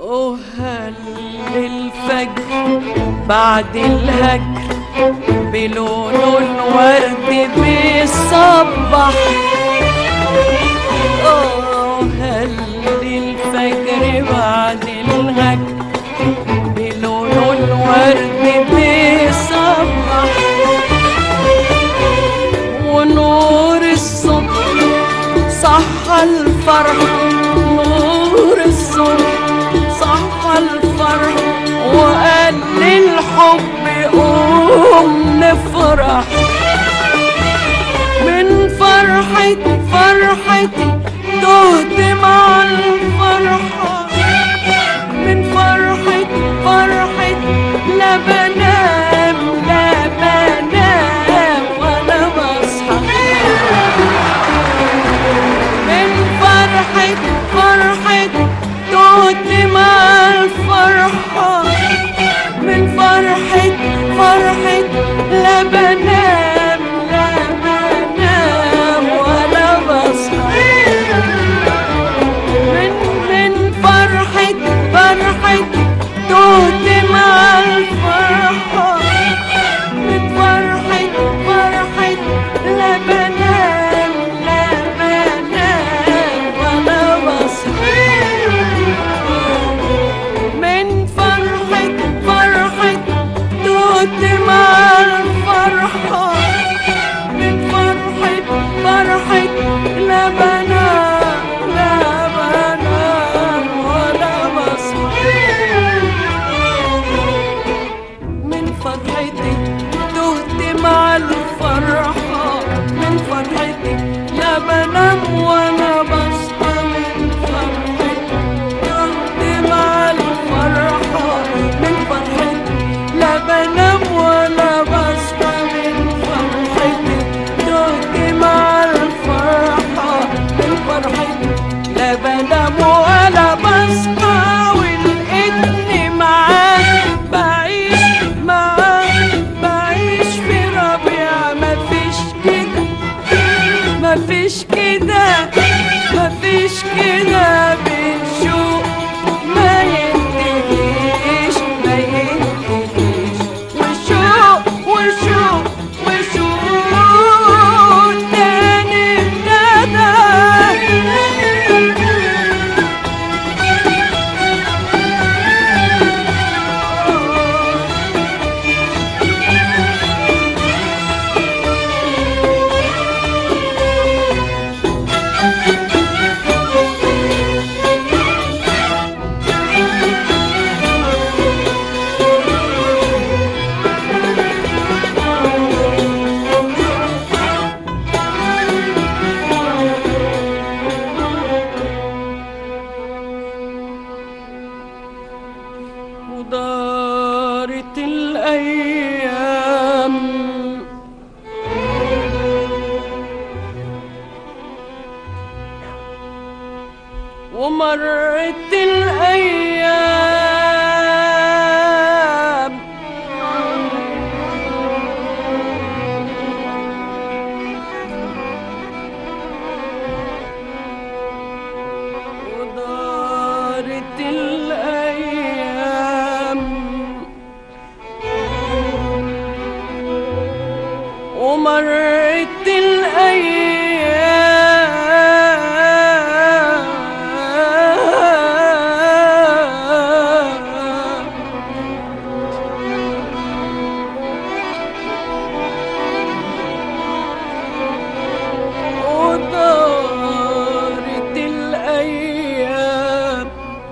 وهل الفجر بعد الهجر بلونه الورد بيصبح. هل الفجر بعد الهجر بلونه الورد بيصبح. ونور الصبح صح الفرح، نور الصبح صح الفرح، وقال للحب قوم نفرح. من فرحتي فرحتي تهت مع الفرحة، من فرحتي فرحتي لا بنام لا بنام وانا بصحى. من فرحتي فرحتي تهت مع الفرحة، من فرحتي فرحتي لا بنام لا بنام وانا بصحى. من فرحتي فرحتي تهت مع الفرحة، من فرحتي فرحتي لا بنام لا بنام وانا بصحى. من فرحتي فرحتي تهت مع الفرحة، من فرحتي فرحتي لا بنام لا بنام ولا بصحى. من فرحتي تهت مع الفرحة، من فرحتي لا بنام ولا بصحى. من فرحتي تهت مع الفرحة، من فرحتي لا بنام ولا بصحى. من فرحتي تهت مع الفرحة، من فرحتي لا بنام ولا بصحى. ولقيتني معاك بعيش معاك بعيش في ربيع مفيش كده مفيش كده مفيش كده بنشوق ما ينتهيش ما ينتهيش. وشوق وشوق وشوق تاني ابتدى. ودارت الأيام ومرت الأيام ودارت الأيام ومرت الأيام ودارت الأيام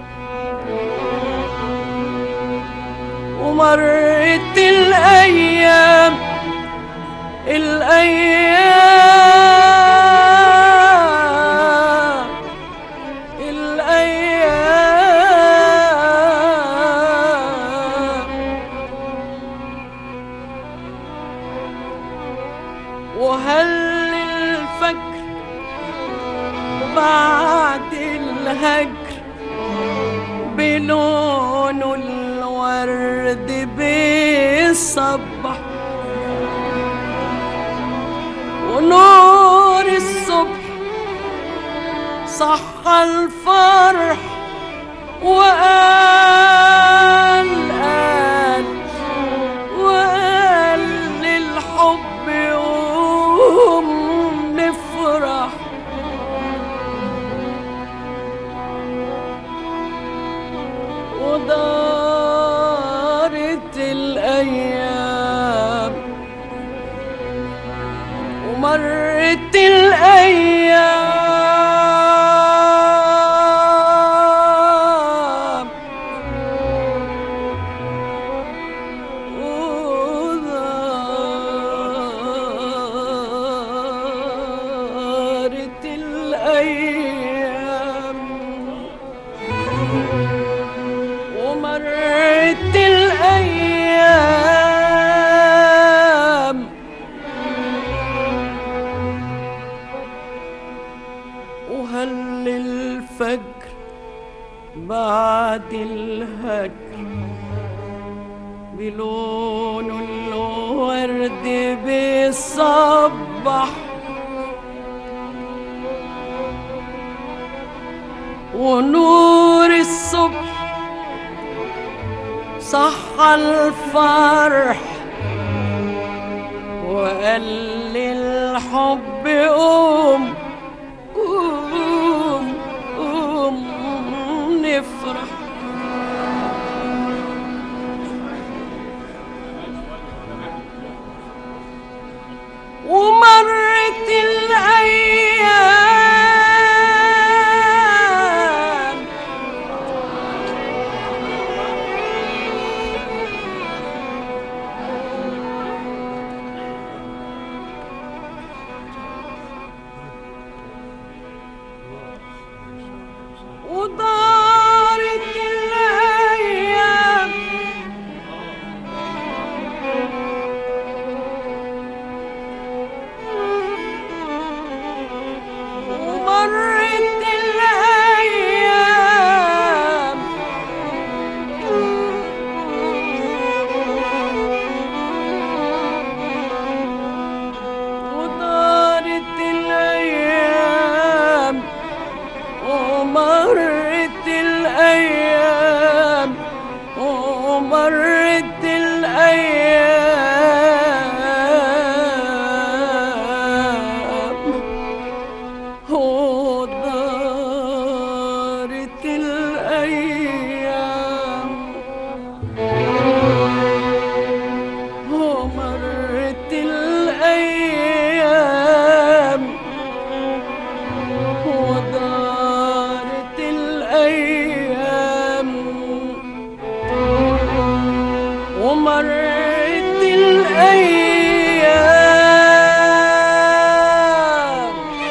ومرت الأيام الأيام الأيام وهل الفجر بعد الهجر بلون الورد بيصبح. ونور الصبح صح الفرح وقال ودارت الأيام ومرت الأيام ودارت الأيام ومرت الأيام وهل الفجر بعد الهجر بلون الورد بيصبح ونور الصبح صح الفرح وقال للحب قوم قوم قوم نفرح ومرت الأيام ودارت الأيام ومرت الأيام ودارت الأيام ومرت الأيام ومرت الأيام ودارت الأيام ومرت الأيام ودارت الأيام ومرت الأيام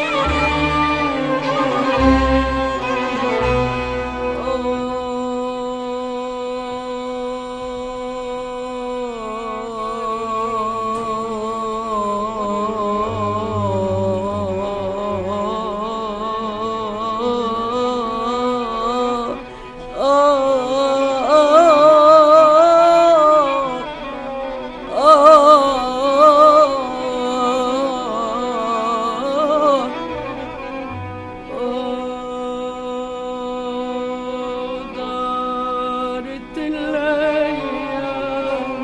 دارت الأيام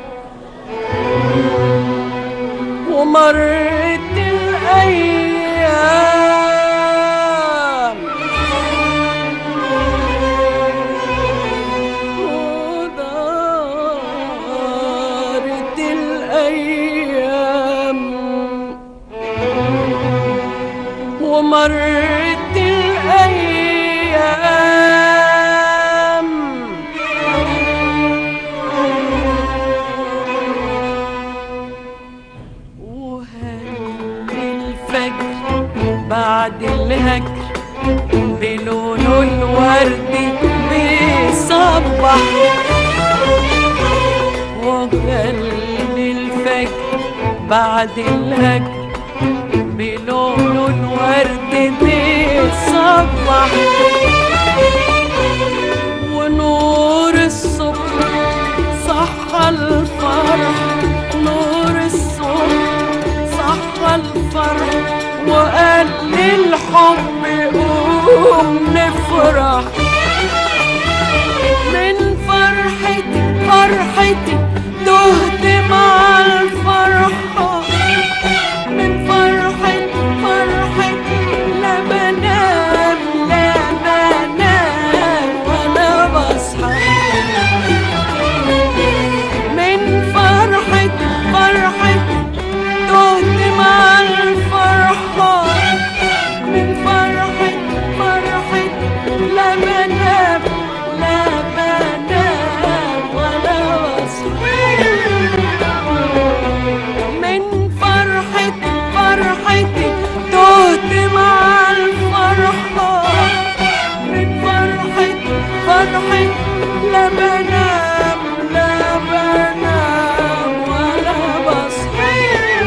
ومرت الأيام ودارت الأيام ومرت الأيام وهل الفجر بعد الهجر بلون الورد بيصبح وهل الفجر بعد الهجر بلون الورد بيصبح ونور الصبح صح الفرح نور الصبح صح الفرح وقال للحب قوم نفرح من فرحتي فرحتي تهت مع الفرحة من فرحتي فرحتي لا بنام لا بنام وانا بصحى لا بنام لا بنام ولا بصحى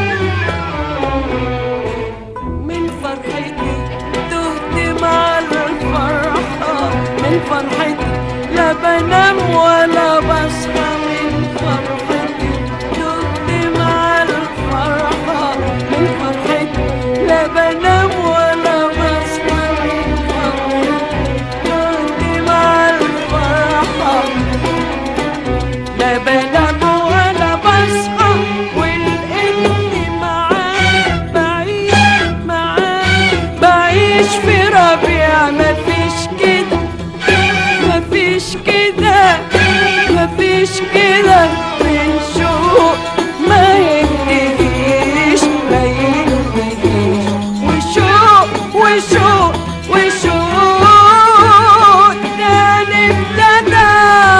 من فرحتي تهت مع الفرحة من فرحتي لا بنام ولا بصحى من فرحتي تهت مع الفرحة من فرحتي لا بنام ولا بصحى من فرحتي تهت مع الفرحة لا بنام ولا بصحى ولقيتني معاك بعيد معاك بعيش في ربيع مفيش كده مفيش كده مفيش كده من شوق ما ينتهيش ما ينتهيش وشوق وشوق وشوق تاني ابتدى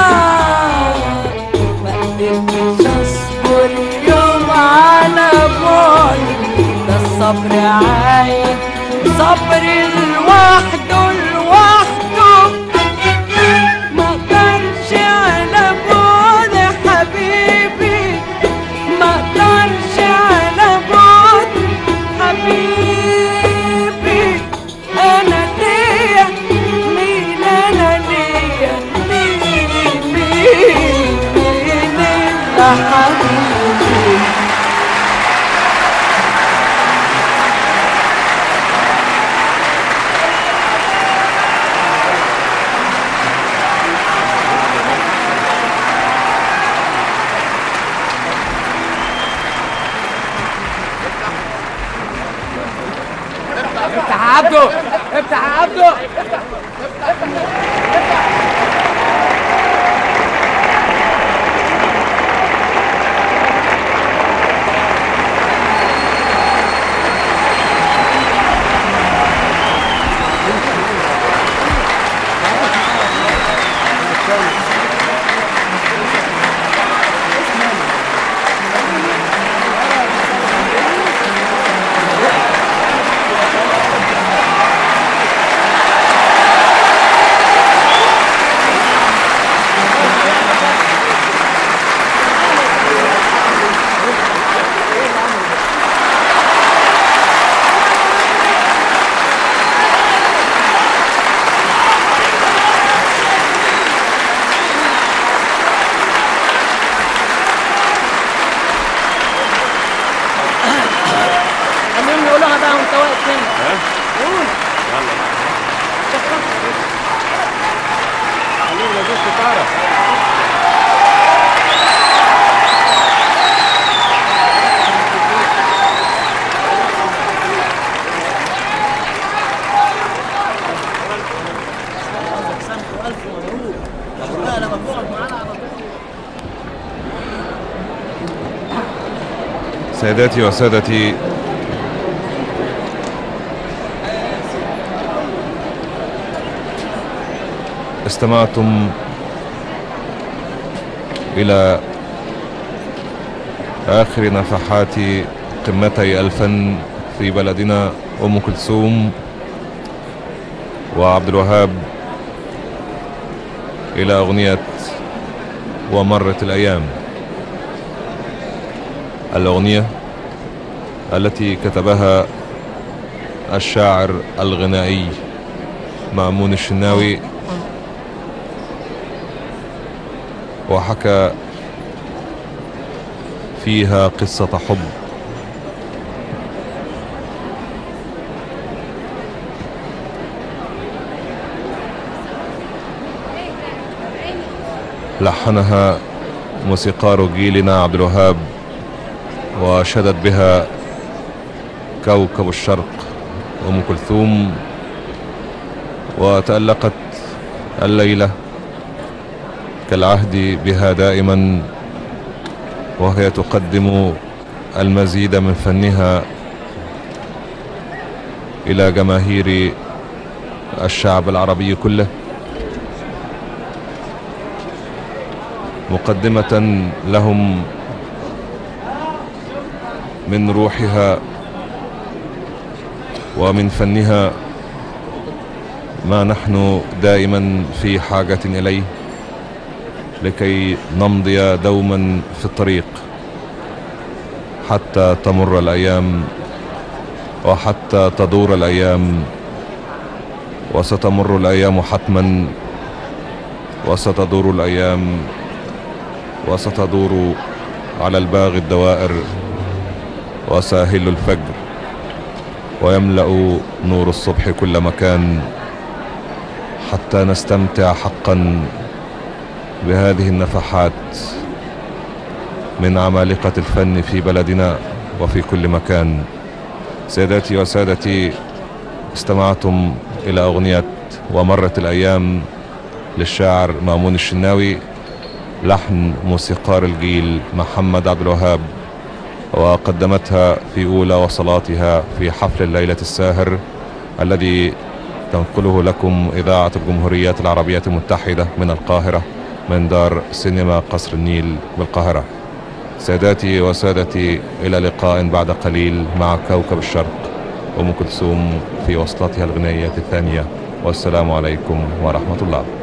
ما قدرتش اصبر يوم على بعدي ده الصبر عايز صبر لوحده لوحده ما اقدرش على بعد حبيبي ما اقدرش على بعد حبيبي انا ليا مين انا ليا مين انت حبيبي افتح يا عبده افتح يا عبده سيداتي وسادتي، استمعتم إلى آخر نفحات قمتي الفن في بلدنا أم كلثوم وعبد الوهاب، إلى أغنية ومرت الأيام، الأغنية التي كتبها الشاعر الغنائي مأمون الشناوي، وحكى فيها قصة حب لحنها موسيقار جيلنا عبد الوهاب، وشدت بها كوكب الشرق أم كلثوم، وتألقت الليلة كالعهد بها دائما، وهي تقدم المزيد من فنها إلى جماهير الشعب العربي كله، مقدمة لهم من روحها ومن فنها ما نحن دائما في حاجة إليه، لكي نمضي دوما في الطريق حتى تمر الأيام وحتى تدور الأيام، وستمر الأيام حتما، وستدور الأيام وستدور على الباغي الدوائر، وساهل الفجر ويملأ نور الصبح كل مكان، حتى نستمتع حقا بهذه النفحات من عمالقة الفن في بلدنا وفي كل مكان. سيداتي وسادتي، استمعتم إلى أغنية ومرت الأيام للشاعر مأمون الشناوي، لحن موسيقار الجيل محمد عبد الوهاب، وقدمتها في أولى وصلاتها في حفل الليلة الساهر الذي تنقله لكم إذاعة الجمهورية العربية المتحدة من القاهرة من دار سينما قصر النيل بالقاهرة. ساداتي وسادتي، إلى لقاء بعد قليل مع كوكب الشرق أم كلثوم في وصلتها الغنائية الثانية، والسلام عليكم ورحمة الله.